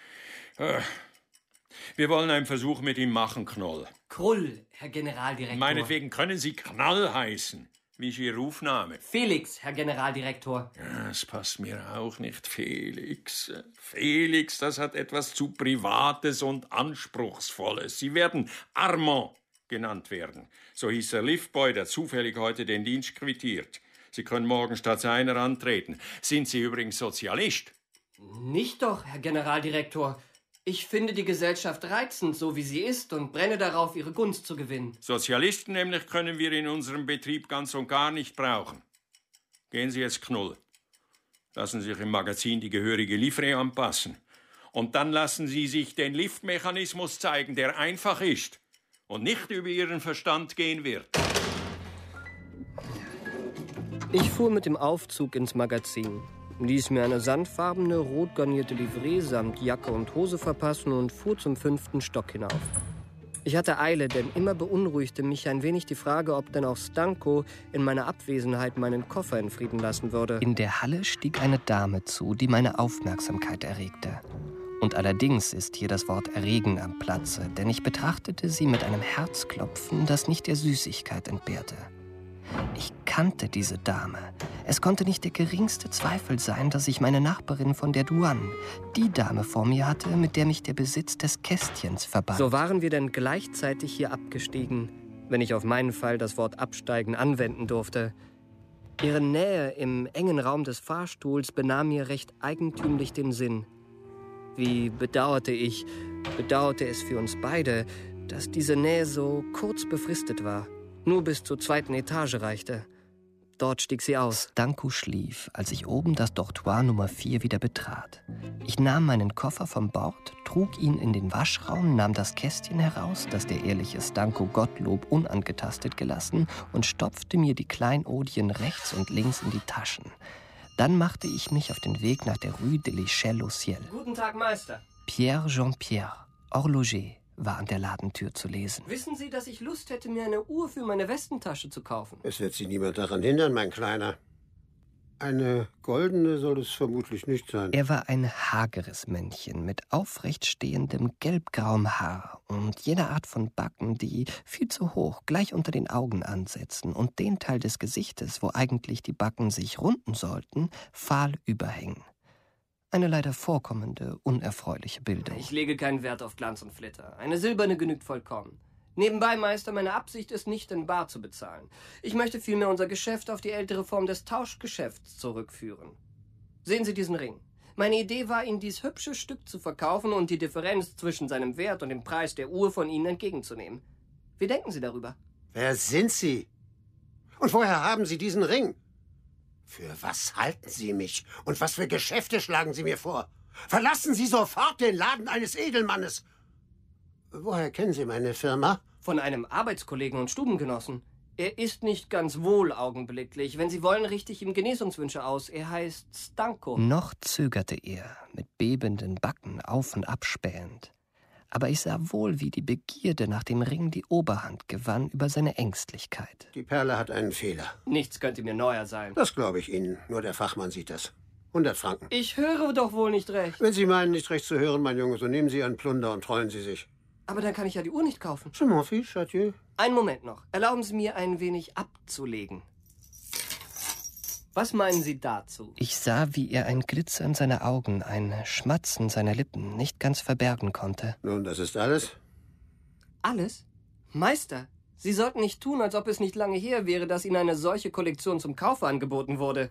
Speaker 17: Wir wollen einen Versuch mit ihm machen, Knoll.
Speaker 4: Krull, Herr Generaldirektor.
Speaker 17: Meinetwegen können Sie Knall heißen. Wie ist Ihr Rufname?
Speaker 4: Felix, Herr Generaldirektor.
Speaker 17: Ja, das passt mir auch nicht, Felix. Felix, das hat etwas zu Privates und Anspruchsvolles. Sie werden Armand genannt werden. So hieß der Liftboy, der zufällig heute den Dienst quittiert. Sie können morgen statt seiner antreten. Sind Sie übrigens Sozialist?
Speaker 4: Nicht doch, Herr Generaldirektor. Ich finde die Gesellschaft reizend, so wie sie ist, und brenne darauf, ihre Gunst zu gewinnen.
Speaker 17: Sozialisten nämlich können wir in unserem Betrieb ganz und gar nicht brauchen. Gehen Sie jetzt Knull. Lassen Sie sich im Magazin die gehörige Livree anpassen. Und dann lassen Sie sich den Liftmechanismus zeigen, der einfach ist und nicht über Ihren Verstand gehen wird.
Speaker 4: Ich fuhr mit dem Aufzug ins Magazin, ließ mir eine sandfarbene, rot garnierte Livree samt Jacke und Hose verpassen und fuhr zum 5. Stock hinauf. Ich hatte Eile, denn immer beunruhigte mich ein wenig die Frage, ob denn auch Stanko in meiner Abwesenheit meinen Koffer in Frieden lassen würde.
Speaker 6: In der Halle stieg eine Dame zu, die meine Aufmerksamkeit erregte. Und allerdings ist hier das Wort erregen am Platze, denn ich betrachtete sie mit einem Herzklopfen, das nicht der Süßigkeit entbehrte. Ich kannte diese Dame. Es konnte nicht der geringste Zweifel sein, dass ich meine Nachbarin von der Douane, die Dame vor mir hatte, mit der mich der Besitz des Kästchens verband.
Speaker 4: So waren wir dann gleichzeitig hier abgestiegen, wenn ich auf meinen Fall das Wort absteigen anwenden durfte. Ihre Nähe im engen Raum des Fahrstuhls benahm mir recht eigentümlich den Sinn. Wie bedauerte es für uns beide, dass diese Nähe so kurz befristet war, nur bis zur 2. Etage reichte. Dort stieg sie aus.
Speaker 6: Stanko schlief, als ich oben das Dortoir Nummer 4 wieder betrat. Ich nahm meinen Koffer vom Bord, trug ihn in den Waschraum, nahm das Kästchen heraus, das der ehrliche Stanko Gottlob unangetastet gelassen, und stopfte mir die Kleinodien rechts und links in die Taschen. Dann machte ich mich auf den Weg nach der Rue de l'Échelle au Ciel.
Speaker 4: Guten Tag, Meister.
Speaker 6: Pierre Jean-Pierre, Horloger, war an der Ladentür zu lesen.
Speaker 4: Wissen Sie, dass ich Lust hätte, mir eine Uhr für meine Westentasche zu kaufen?
Speaker 18: Es wird Sie niemand daran hindern, mein Kleiner. Eine goldene soll es vermutlich nicht sein.
Speaker 6: Er war ein hageres Männchen mit aufrecht stehendem gelbgrauem Haar und jener Art von Backen, die viel zu hoch gleich unter den Augen ansetzen und den Teil des Gesichtes, wo eigentlich die Backen sich runden sollten, fahl überhängen. Eine leider vorkommende, unerfreuliche Bildung.
Speaker 4: Ich lege keinen Wert auf Glanz und Flitter. Eine silberne genügt vollkommen. Nebenbei, Meister, meine Absicht ist nicht, in bar zu bezahlen. Ich möchte vielmehr unser Geschäft auf die ältere Form des Tauschgeschäfts zurückführen. Sehen Sie diesen Ring. Meine Idee war, Ihnen dies hübsche Stück zu verkaufen und die Differenz zwischen seinem Wert und dem Preis der Uhr von Ihnen entgegenzunehmen. Wie denken Sie darüber?
Speaker 18: Wer sind Sie? Und woher haben Sie diesen Ring? Für was halten Sie mich? Und was für Geschäfte schlagen Sie mir vor? Verlassen Sie sofort den Laden eines Edelmannes. Woher kennen Sie meine Firma?
Speaker 4: Von einem Arbeitskollegen und Stubengenossen. Er ist nicht ganz wohl augenblicklich. Wenn Sie wollen, richte ich ihm Genesungswünsche aus. Er heißt Stanko.
Speaker 6: Noch zögerte er, mit bebenden Backen auf und ab spähend. Aber ich sah wohl, wie die Begierde nach dem Ring die Oberhand gewann über seine Ängstlichkeit.
Speaker 18: Die Perle hat einen Fehler.
Speaker 4: Nichts könnte mir neuer sein.
Speaker 18: Das glaube ich Ihnen. Nur der Fachmann sieht das. 100 Franken.
Speaker 4: Ich höre doch wohl nicht recht.
Speaker 18: Wenn Sie meinen, nicht recht zu hören, mein Junge, so nehmen Sie Ihren Plunder und treuen Sie sich.
Speaker 4: Aber dann kann ich ja die Uhr nicht kaufen.
Speaker 18: Je m'en fiche, adieu.
Speaker 4: Einen Moment noch. Erlauben Sie mir, ein wenig abzulegen. Was meinen Sie dazu?
Speaker 6: Ich sah, wie er ein Glitzern seiner Augen, ein Schmatzen seiner Lippen nicht ganz verbergen konnte.
Speaker 18: Nun, das ist alles?
Speaker 4: Alles? Meister, Sie sollten nicht tun, als ob es nicht lange her wäre, dass Ihnen eine solche Kollektion zum Kauf angeboten wurde.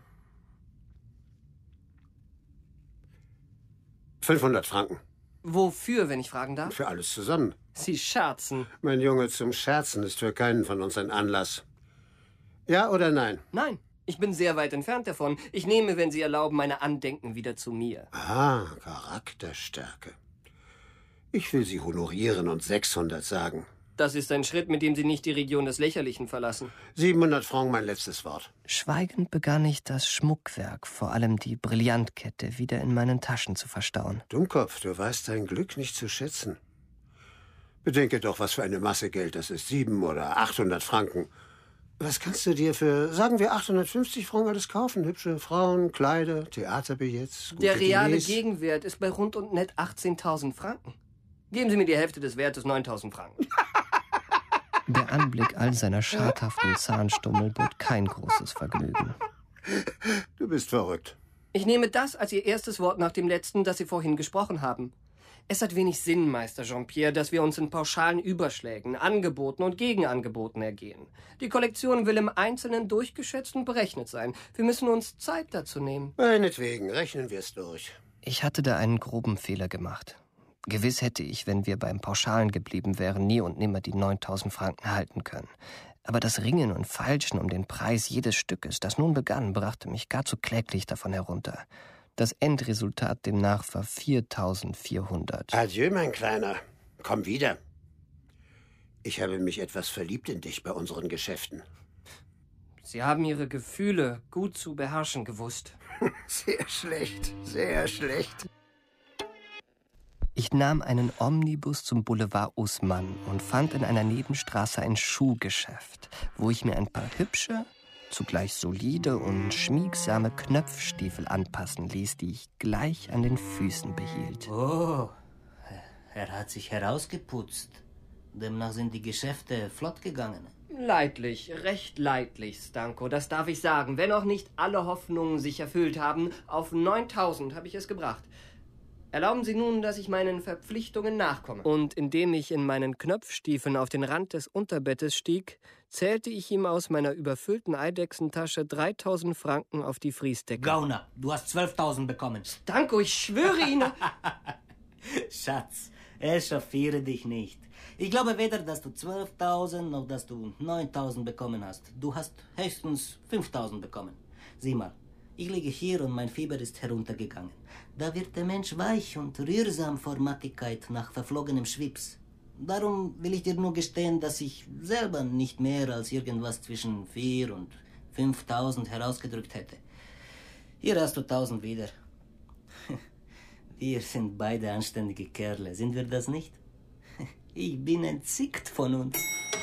Speaker 18: 500 Franken.
Speaker 4: Wofür, wenn ich fragen darf?
Speaker 18: Für alles zusammen.
Speaker 4: Sie scherzen.
Speaker 18: Mein Junge, zum Scherzen ist für keinen von uns ein Anlass. Ja oder nein?
Speaker 4: Nein, ich bin sehr weit entfernt davon. Ich nehme, wenn Sie erlauben, meine Andenken wieder zu mir.
Speaker 18: Ah, Charakterstärke. Ich will Sie honorieren und 600 sagen.
Speaker 4: Das ist ein Schritt, mit dem Sie nicht die Region des Lächerlichen verlassen.
Speaker 18: 700 Franken, mein letztes Wort.
Speaker 6: Schweigend begann ich das Schmuckwerk, vor allem die Brillantkette, wieder in meinen Taschen zu verstauen.
Speaker 18: Dummkopf, du weißt dein Glück nicht zu schätzen. Bedenke doch, was für eine Masse Geld das ist. 700 oder 800 Franken. Was kannst du dir für, sagen wir, 850 Franken alles kaufen? Hübsche Frauen, Kleider, Theaterbillets, gute
Speaker 4: Der reale
Speaker 18: Diners.
Speaker 4: Gegenwert ist bei rund und nett 18.000 Franken. Geben Sie mir die Hälfte des Wertes, 9.000 Franken.
Speaker 6: Der Anblick all seiner schadhaften Zahnstummel bot kein großes Vergnügen.
Speaker 18: Du bist verrückt.
Speaker 4: Ich nehme das als Ihr erstes Wort nach dem letzten, das Sie vorhin gesprochen haben. Es hat wenig Sinn, Meister Jean-Pierre, dass wir uns in pauschalen Überschlägen, Angeboten und Gegenangeboten ergehen. Die Kollektion will im Einzelnen durchgeschätzt und berechnet sein. Wir müssen uns Zeit dazu nehmen.
Speaker 18: Meinetwegen, rechnen wir es durch.
Speaker 6: Ich hatte da einen groben Fehler gemacht. Gewiss hätte ich, wenn wir beim Pauschalen geblieben wären, nie und nimmer die 9.000 Franken halten können. Aber das Ringen und Feilschen um den Preis jedes Stückes, das nun begann, brachte mich gar zu kläglich davon herunter. Das Endresultat demnach war 4.400.
Speaker 18: Adieu, mein Kleiner. Komm wieder. Ich habe mich etwas verliebt in dich bei unseren Geschäften.
Speaker 4: Sie haben Ihre Gefühle gut zu beherrschen gewusst.
Speaker 18: Sehr schlecht, sehr schlecht.
Speaker 6: Ich nahm einen Omnibus zum Boulevard Haussmann und fand in einer Nebenstraße ein Schuhgeschäft, wo ich mir ein paar hübsche, zugleich solide und schmiegsame Knöpfstiefel anpassen ließ, die ich gleich an den Füßen behielt.
Speaker 16: Oh, er hat sich herausgeputzt. Demnach sind die Geschäfte flott gegangen.
Speaker 4: Leidlich, recht leidlich, Stanko, das darf ich sagen. Wenn auch nicht alle Hoffnungen sich erfüllt haben, auf 9.000 habe ich es gebracht. Erlauben Sie nun, dass ich meinen Verpflichtungen nachkomme. Und indem ich in meinen Knöpfstiefeln auf den Rand des Unterbettes stieg, zählte ich ihm aus meiner überfüllten Eidechsentasche 3.000 Franken auf die Friesdecke.
Speaker 16: Gauner, du hast 12.000 bekommen.
Speaker 4: Stanko, ich schwöre Ihnen...
Speaker 16: Schatz, echauffiere dich nicht. Ich glaube weder, dass du 12.000 noch dass du 9.000 bekommen hast. Du hast höchstens 5.000 bekommen. Sieh mal, ich liege hier und mein Fieber ist heruntergegangen. Da wird der Mensch weich und rührsam vor Mattigkeit nach verflogenem Schwips. Darum will ich dir nur gestehen, dass ich selber nicht mehr als irgendwas zwischen 4.000 und 5.000 herausgedrückt hätte. Hier hast du 1.000 wieder. Wir sind beide anständige Kerle, sind wir das nicht? Ich bin entzickt von uns.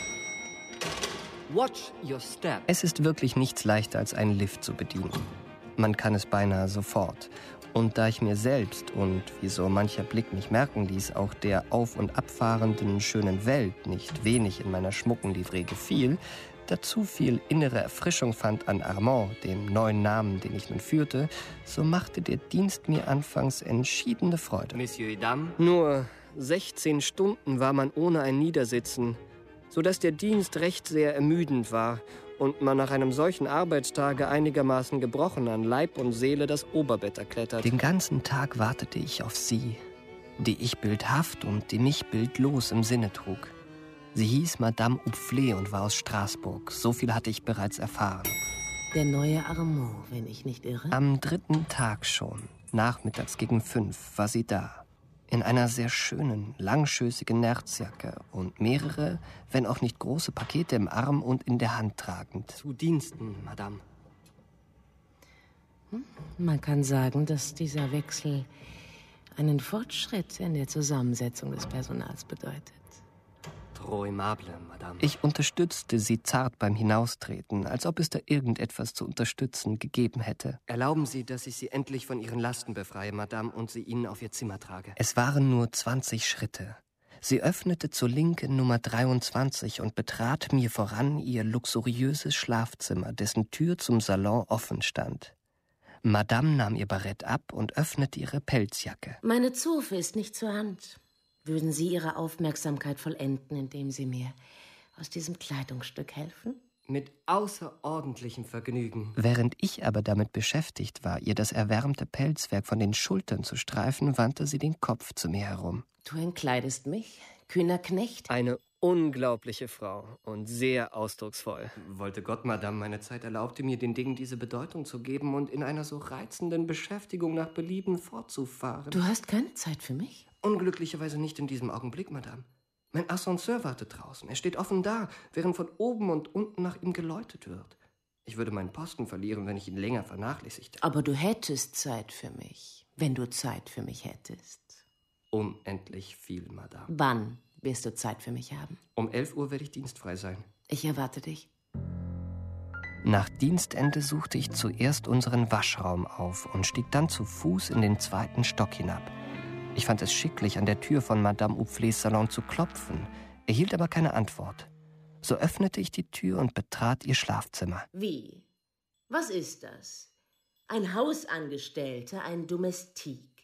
Speaker 4: Watch your step.
Speaker 6: Es ist wirklich nichts leichter, als einen Lift zu bedienen. Man kann es beinahe sofort. Und da ich mir selbst und, wie so mancher Blick mich merken ließ, auch der auf- und abfahrenden schönen Welt nicht wenig in meiner schmucken Livree gefiel, dazu viel innere Erfrischung fand an Armand, dem neuen Namen, den ich nun führte, so machte der Dienst mir anfangs entschiedene Freude.
Speaker 4: Messieurs et Dames, nur 16 Stunden war man ohne ein Niedersitzen, sodass der Dienst recht sehr ermüdend war und man nach einem solchen Arbeitstage einigermaßen gebrochen an Leib und Seele das Oberbett erklettert.
Speaker 6: Den ganzen Tag wartete ich auf sie, die ich bildhaft und die mich bildlos im Sinne trug. Sie hieß Madame Houfflet und war aus Straßburg. So viel hatte ich bereits erfahren.
Speaker 11: Der neue Armand, wenn ich nicht irre.
Speaker 6: Am 3. Tag schon, nachmittags gegen 5, war sie da. In einer sehr schönen, langschößigen Nerzjacke und mehrere, wenn auch nicht große Pakete im Arm und in der Hand tragend.
Speaker 4: Zu Diensten, Madame.
Speaker 11: Man kann sagen, dass dieser Wechsel einen Fortschritt in der Zusammensetzung des Personals bedeutet.
Speaker 4: Trop aimable, Madame.
Speaker 6: Ich unterstützte sie zart beim Hinaustreten, als ob es da irgendetwas zu unterstützen gegeben hätte.
Speaker 4: Erlauben Sie, dass ich Sie endlich von Ihren Lasten befreie, Madame, und sie Ihnen auf Ihr Zimmer trage.
Speaker 6: Es waren nur 20 Schritte. Sie öffnete zur Linken Nummer 23 und betrat mir voran ihr luxuriöses Schlafzimmer, dessen Tür zum Salon offen stand. Madame nahm ihr Barett ab und öffnete ihre Pelzjacke.
Speaker 11: Meine Zofe ist nicht zur Hand. Würden Sie Ihre Aufmerksamkeit vollenden, indem Sie mir aus diesem Kleidungsstück helfen?
Speaker 4: Mit außerordentlichem Vergnügen.
Speaker 6: Während ich aber damit beschäftigt war, ihr das erwärmte Pelzwerk von den Schultern zu streifen, wandte sie den Kopf zu mir herum.
Speaker 11: Du entkleidest mich, kühner Knecht?
Speaker 4: Eine unglaubliche Frau und sehr ausdrucksvoll. Wollte Gott, Madame, meine Zeit erlaubte mir, den Dingen diese Bedeutung zu geben und in einer so reizenden Beschäftigung nach Belieben fortzufahren.
Speaker 11: Du hast keine Zeit für mich?
Speaker 4: Unglücklicherweise nicht in diesem Augenblick, Madame. Mein Ascenseur wartet draußen. Er steht offen da, während von oben und unten nach ihm geläutet wird. Ich würde meinen Posten verlieren, wenn ich ihn länger vernachlässigte.
Speaker 11: Aber du hättest Zeit für mich, wenn du Zeit für mich hättest.
Speaker 4: Unendlich viel, Madame.
Speaker 11: Wann wirst du Zeit für mich haben?
Speaker 4: Um 11 Uhr werde ich dienstfrei sein.
Speaker 11: Ich erwarte dich.
Speaker 6: Nach Dienstende suchte ich zuerst unseren Waschraum auf und stieg dann zu Fuß in den 2. Stock hinab. Ich fand es schicklich, an der Tür von Madame Houfflets Salon zu klopfen, erhielt aber keine Antwort. So öffnete ich die Tür und betrat ihr Schlafzimmer.
Speaker 11: Wie? Was ist das? Ein Hausangestellter, ein Domestik.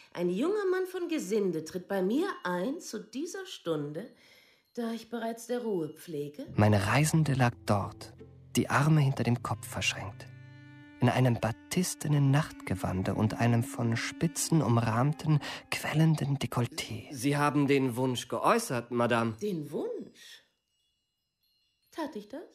Speaker 11: Ein junger Mann von Gesinde tritt bei mir ein zu dieser Stunde, da ich bereits der Ruhe pflege.
Speaker 6: Meine Reisende lag dort, die Arme hinter dem Kopf verschränkt, in einem batistenen Nachtgewande und einem von Spitzen umrahmten, quellenden Dekolleté.
Speaker 4: Sie haben den Wunsch geäußert, Madame.
Speaker 11: Den Wunsch? Tat ich das?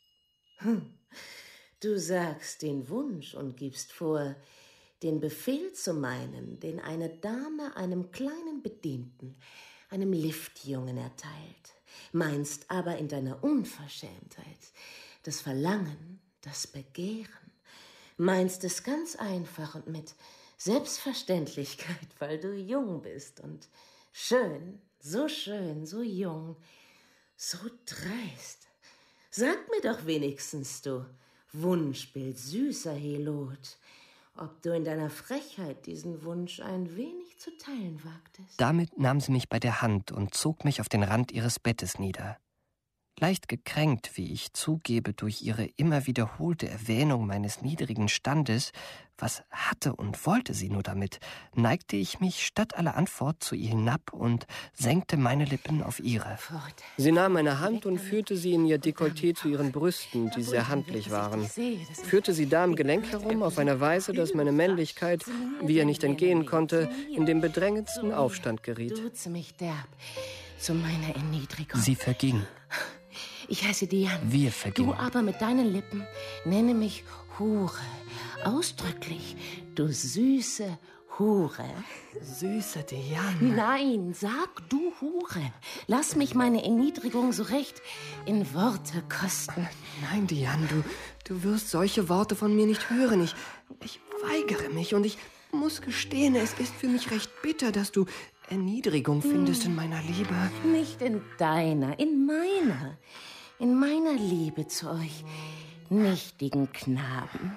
Speaker 11: Du sagst den Wunsch und gibst vor, den Befehl zu meinen, den eine Dame einem kleinen Bedienten, einem Liftjungen erteilt, meinst aber in deiner Unverschämtheit das Verlangen, das Begehren, meinst es ganz einfach und mit Selbstverständlichkeit, weil du jung bist und schön, so jung, so dreist. Sag mir doch wenigstens, du Wunschbild, süßer Helot, ob du in deiner Frechheit diesen Wunsch ein wenig zu teilen wagtest.
Speaker 6: Damit nahm sie mich bei der Hand und zog mich auf den Rand ihres Bettes nieder. Leicht gekränkt, wie ich zugebe, durch ihre immer wiederholte Erwähnung meines niedrigen Standes, was hatte und wollte sie nur damit, neigte ich mich statt aller Antwort zu ihr hinab und senkte meine Lippen auf ihre.
Speaker 4: Sie nahm meine Hand und führte sie in ihr Dekolleté zu ihren Brüsten, die sehr handlich waren. Führte sie da am Gelenk herum auf eine Weise, dass meine Männlichkeit, wie ihr nicht entgehen konnte, in den bedrängendsten Aufstand geriet.
Speaker 11: Duze mich derb zu meiner Erniedrigung.
Speaker 6: Sie verging.
Speaker 11: Ich heiße Diane.
Speaker 6: Wir vergingen.
Speaker 11: Du aber mit deinen Lippen nenne mich Hure. Ausdrücklich, du süße Hure.
Speaker 6: Süße Diane.
Speaker 11: Nein, sag du Hure. Lass mich meine Erniedrigung so recht in Worte kosten.
Speaker 6: Nein, Diane, du wirst solche Worte von mir nicht hören. Ich weigere mich und ich muss gestehen, es ist für mich recht bitter, dass du Erniedrigung findest in meiner Liebe.
Speaker 11: Nicht in deiner, in meiner. In meiner Liebe zu euch nichtigen Knaben.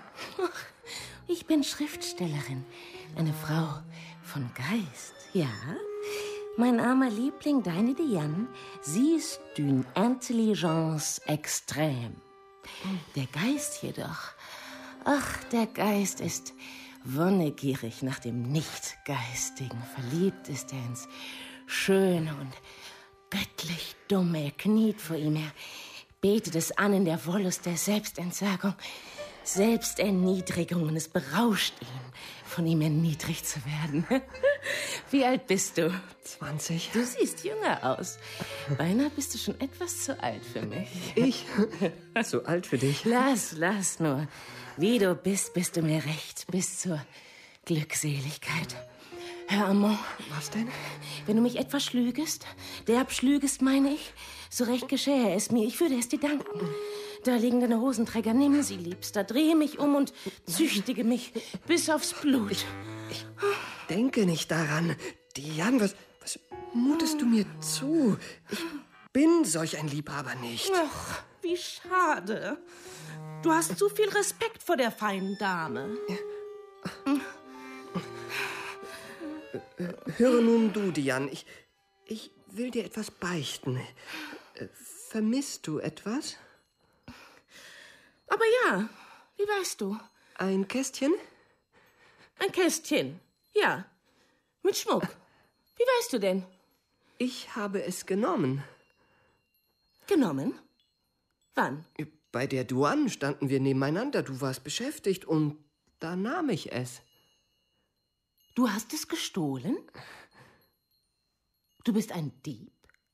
Speaker 11: Ich bin Schriftstellerin, eine Frau von Geist, ja. Mein armer Liebling, deine Diane, sie ist d'une intelligence extrême. Der Geist jedoch, ach, der Geist ist wonnegierig nach dem Nichtgeistigen. Verliebt ist er ins Schöne und göttlich Dumme. Er kniet vor ihm, er betet es an in der Wollust der Selbstentsagung, Selbsterniedrigung, und es berauscht ihn, von ihm erniedrigt zu werden. Wie alt bist du?
Speaker 6: 20.
Speaker 11: Du siehst jünger aus. Beinahe bist du schon etwas zu alt für mich.
Speaker 6: Ich? Zu alt für dich?
Speaker 11: Lass nur. Wie du bist du mir recht, bis zur Glückseligkeit. Hör, Amand.
Speaker 6: Was denn?
Speaker 11: Wenn du mich etwas schlügest, derb schlügest, meine ich, so recht geschähe es mir, ich würde es dir danken. Da liegen deine Hosenträger, nimm sie, Liebster, drehe mich um und züchtige mich bis aufs Blut.
Speaker 6: Ich denke nicht daran. Diane, was mutest du mir zu? Ich bin solch ein Liebhaber nicht.
Speaker 19: Ach, wie schade. Du hast zu viel Respekt vor der feinen Dame.
Speaker 6: Höre nun du, Diane. Ich will dir etwas beichten. Vermisst du etwas?
Speaker 11: Aber ja, wie weißt du?
Speaker 6: Ein Kästchen?
Speaker 11: Ein Kästchen, ja. Mit Schmuck. Wie weißt du denn?
Speaker 6: Ich habe es genommen.
Speaker 11: Genommen? Wann?
Speaker 6: Bei der Douane standen wir nebeneinander. Du warst beschäftigt und da nahm ich es.
Speaker 11: Du hast es gestohlen? Du bist ein Dieb?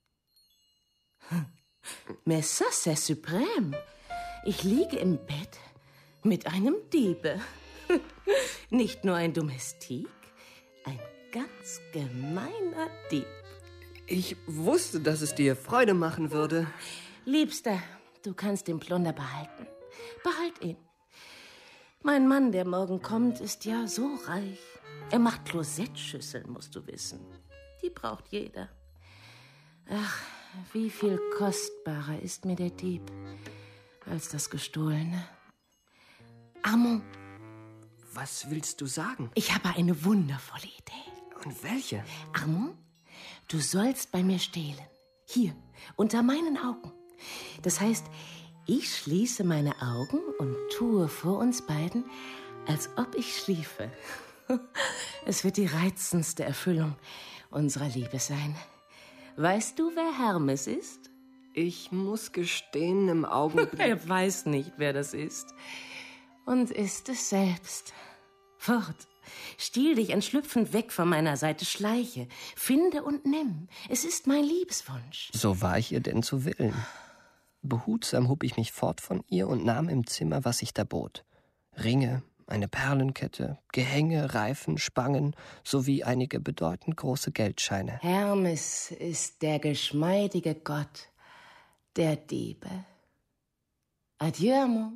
Speaker 11: Mais ça, c'est suprême. Ich liege im Bett mit einem Diebe. Nicht nur ein Domestik, ein ganz gemeiner Dieb.
Speaker 6: Ich wusste, dass es dir Freude machen würde.
Speaker 11: Liebster, du kannst den Plunder behalten. Behalt ihn. Mein Mann, der morgen kommt, ist ja so reich. Er macht Klosettschüsseln, musst du wissen. Die braucht jeder. Ach, wie viel kostbarer ist mir der Dieb als das Gestohlene. Armand.
Speaker 6: Was willst du sagen?
Speaker 11: Ich habe eine wundervolle Idee.
Speaker 6: Und welche?
Speaker 11: Armand, du sollst bei mir stehlen. Hier, unter meinen Augen. Das heißt, ich schließe meine Augen und tue vor uns beiden, als ob ich schliefe. Es wird die reizendste Erfüllung unserer Liebe sein. Weißt du, wer Hermes ist?
Speaker 6: Ich muss gestehen, im Augenblick...
Speaker 11: Er weiß nicht, wer das ist. Und ist es selbst. Fort. Stiehl dich entschlüpfend weg von meiner Seite, schleiche. Finde und nimm. Es ist mein Liebeswunsch.
Speaker 6: So war ich ihr denn zu Willen. Behutsam hob ich mich fort von ihr und nahm im Zimmer, was sich da bot. Ringe, eine Perlenkette, Gehänge, Reifen, Spangen sowie einige bedeutend große Geldscheine.
Speaker 11: Hermes ist der geschmeidige Gott der Diebe. Adieu, Amant.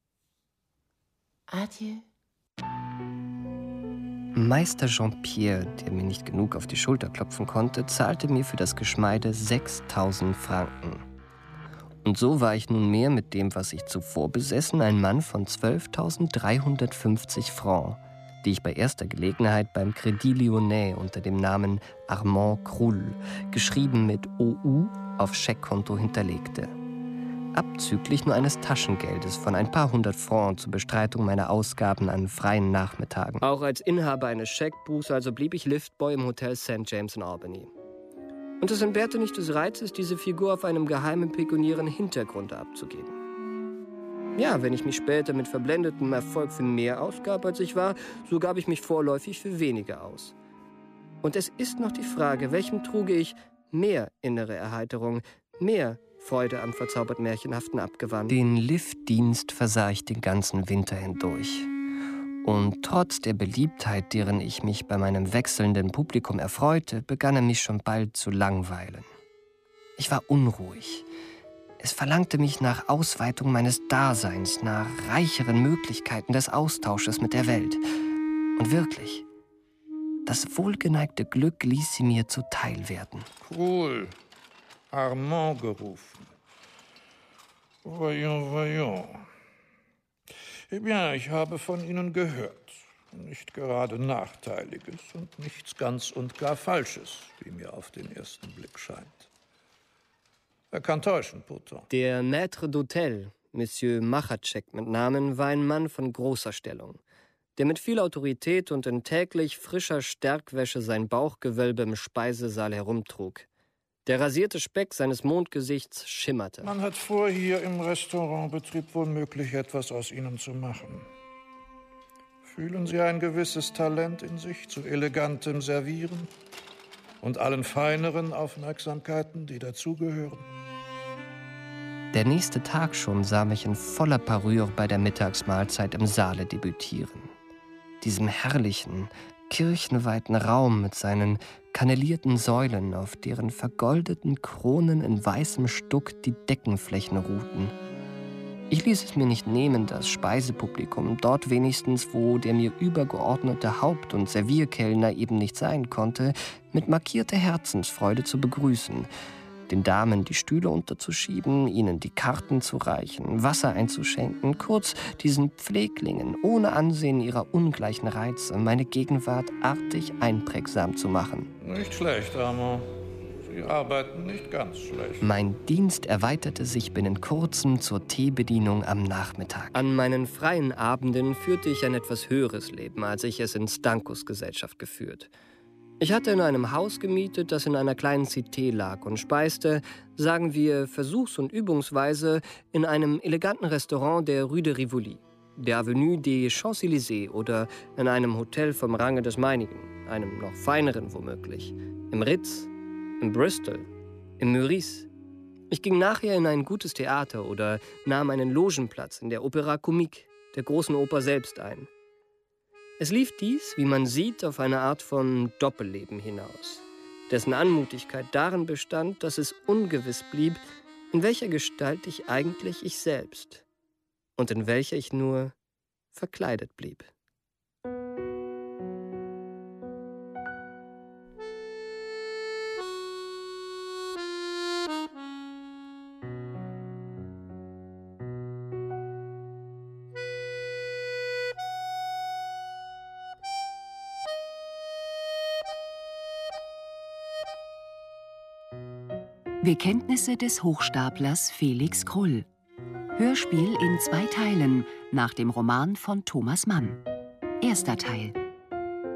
Speaker 11: Adieu.
Speaker 6: Meister Jean-Pierre, der mir nicht genug auf die Schulter klopfen konnte, zahlte mir für das Geschmeide 6.000 Franken. Und so war ich nunmehr mit dem, was ich zuvor besessen, ein Mann von 12.350 Francs, die ich bei erster Gelegenheit beim Crédit Lyonnais unter dem Namen Armand Krull, geschrieben mit OU, auf Scheckkonto hinterlegte. Abzüglich nur eines Taschengeldes von ein paar hundert Francs zur Bestreitung meiner Ausgaben an freien Nachmittagen.
Speaker 4: Auch als Inhaber eines Scheckbuchs also blieb ich Liftboy im Hotel St. James in Albany. Und es entbehrte nicht des Reizes, diese Figur auf einem geheimen pekuniären Hintergrund abzugeben. Ja, wenn ich mich später mit verblendetem Erfolg für mehr ausgab, als ich war, so gab ich mich vorläufig für weniger aus. Und es ist noch die Frage, welchem truge ich mehr innere Erheiterung, mehr Freude an verzaubert Märchenhaften abgewandt.
Speaker 6: Den Liftdienst versah ich den ganzen Winter hindurch. Und trotz der Beliebtheit, deren ich mich bei meinem wechselnden Publikum erfreute, begann er mich schon bald zu langweilen. Ich war unruhig. Es verlangte mich nach Ausweitung meines Daseins, nach reicheren Möglichkeiten des Austausches mit der Welt. Und wirklich, das wohlgeneigte Glück ließ sie mir zuteil werden.
Speaker 20: Cool. Armand gerufen. Voyons. Eh bien, ich habe von Ihnen gehört. Nicht gerade Nachteiliges und nichts ganz und gar Falsches, wie mir auf den ersten Blick scheint. Er kann täuschen, Pourtant.
Speaker 4: Der Maître d'Hôtel, Monsieur Machatschek mit Namen, war ein Mann von großer Stellung, der mit viel Autorität und in täglich frischer Stärkwäsche sein Bauchgewölbe im Speisesaal herumtrug. Der rasierte Speck seines Mondgesichts schimmerte.
Speaker 20: Man hat vor, hier im Restaurantbetrieb womöglich etwas aus Ihnen zu machen. Fühlen Sie ein gewisses Talent in sich zu elegantem Servieren und allen feineren Aufmerksamkeiten, die dazugehören?
Speaker 6: Der nächste Tag schon sah mich in voller Parure bei der Mittagsmahlzeit im Saale debütieren. Diesem herrlichen, kirchenweiten Raum mit seinen kannelierten Säulen, auf deren vergoldeten Kronen in weißem Stuck die Deckenflächen ruhten. Ich ließ es mir nicht nehmen, das Speisepublikum, dort wenigstens, wo der mir übergeordnete Haupt- und Servierkellner eben nicht sein konnte, mit markierter Herzensfreude zu begrüßen, den Damen die Stühle unterzuschieben, ihnen die Karten zu reichen, Wasser einzuschenken, kurz diesen Pfleglingen, ohne Ansehen ihrer ungleichen Reize, meine Gegenwart artig einprägsam zu machen.
Speaker 20: Nicht schlecht, Armand. Sie arbeiten nicht ganz schlecht.
Speaker 6: Mein Dienst erweiterte sich binnen kurzem zur Teebedienung am Nachmittag.
Speaker 4: An meinen freien Abenden führte ich ein etwas höheres Leben, als ich es in Stankos Gesellschaft geführt. Ich hatte in einem Haus gemietet, das in einer kleinen Cité lag und speiste, sagen wir versuchs- und übungsweise, in einem eleganten Restaurant der Rue de Rivoli, der Avenue des Champs-Élysées oder in einem Hotel vom Range des meinigen, einem noch feineren womöglich, im Ritz, im Bristol, im Meurice. Ich ging nachher in ein gutes Theater oder nahm einen Logenplatz in der Opéra Comique, der großen Oper selbst ein. Es lief dies, wie man sieht, auf eine Art von Doppelleben hinaus, dessen Anmutigkeit darin bestand, dass es ungewiss blieb, in welcher Gestalt ich eigentlich ich selbst und in welcher ich nur verkleidet blieb.
Speaker 5: Bekenntnisse des Hochstaplers Felix Krull. Hörspiel in 2 Teilen nach dem Roman von Thomas Mann. Erster Teil.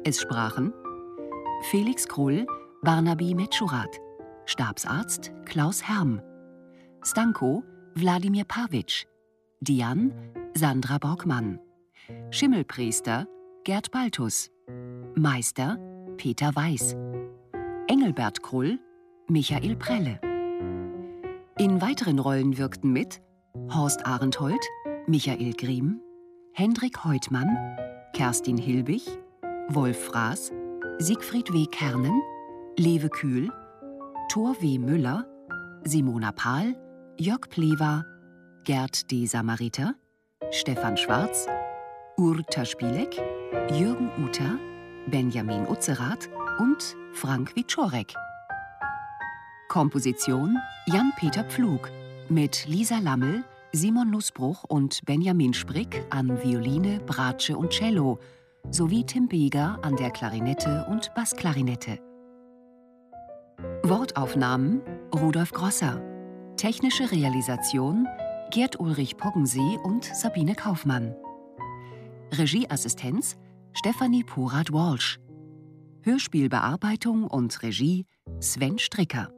Speaker 5: Es sprachen Felix Krull, Barnaby Metschurat, Stabsarzt Klaus Herm, Stanko Wladimir Pawitsch, Dian Sandra Borgmann, Schimmelpriester Gerd Baltus, Meister Peter Weiß, Engelbert Krull Michael Prelle. In weiteren Rollen wirkten mit Horst Arenthold, Michael Griem, Hendrik Heutmann, Kerstin Hilbig, Wolf Fraß, Siegfried W. Kernen, Lewe Kühl, Thor W. Müller, Simona Pahl, Jörg Plewa, Gerd D. Samariter, Stefan Schwarz, Urta Spielek, Jürgen Uter, Benjamin Utzerath und Frank Wiczorek. Komposition Jan-Peter Pflug mit Lisa Lammel, Simon Nussbruch und Benjamin Sprick an Violine, Bratsche und Cello sowie Tim Beger an der Klarinette und Bassklarinette. Wortaufnahmen Rudolf Grosser. Technische Realisation Gerd Ulrich Poggensee und Sabine Kaufmann. Regieassistenz Stefanie Porath-Walsh. Hörspielbearbeitung und Regie Sven Stricker.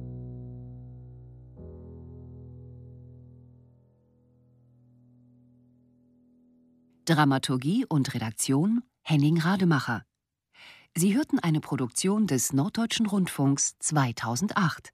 Speaker 5: Dramaturgie und Redaktion Henning Rademacher. Sie hörten eine Produktion des Norddeutschen Rundfunks 2008.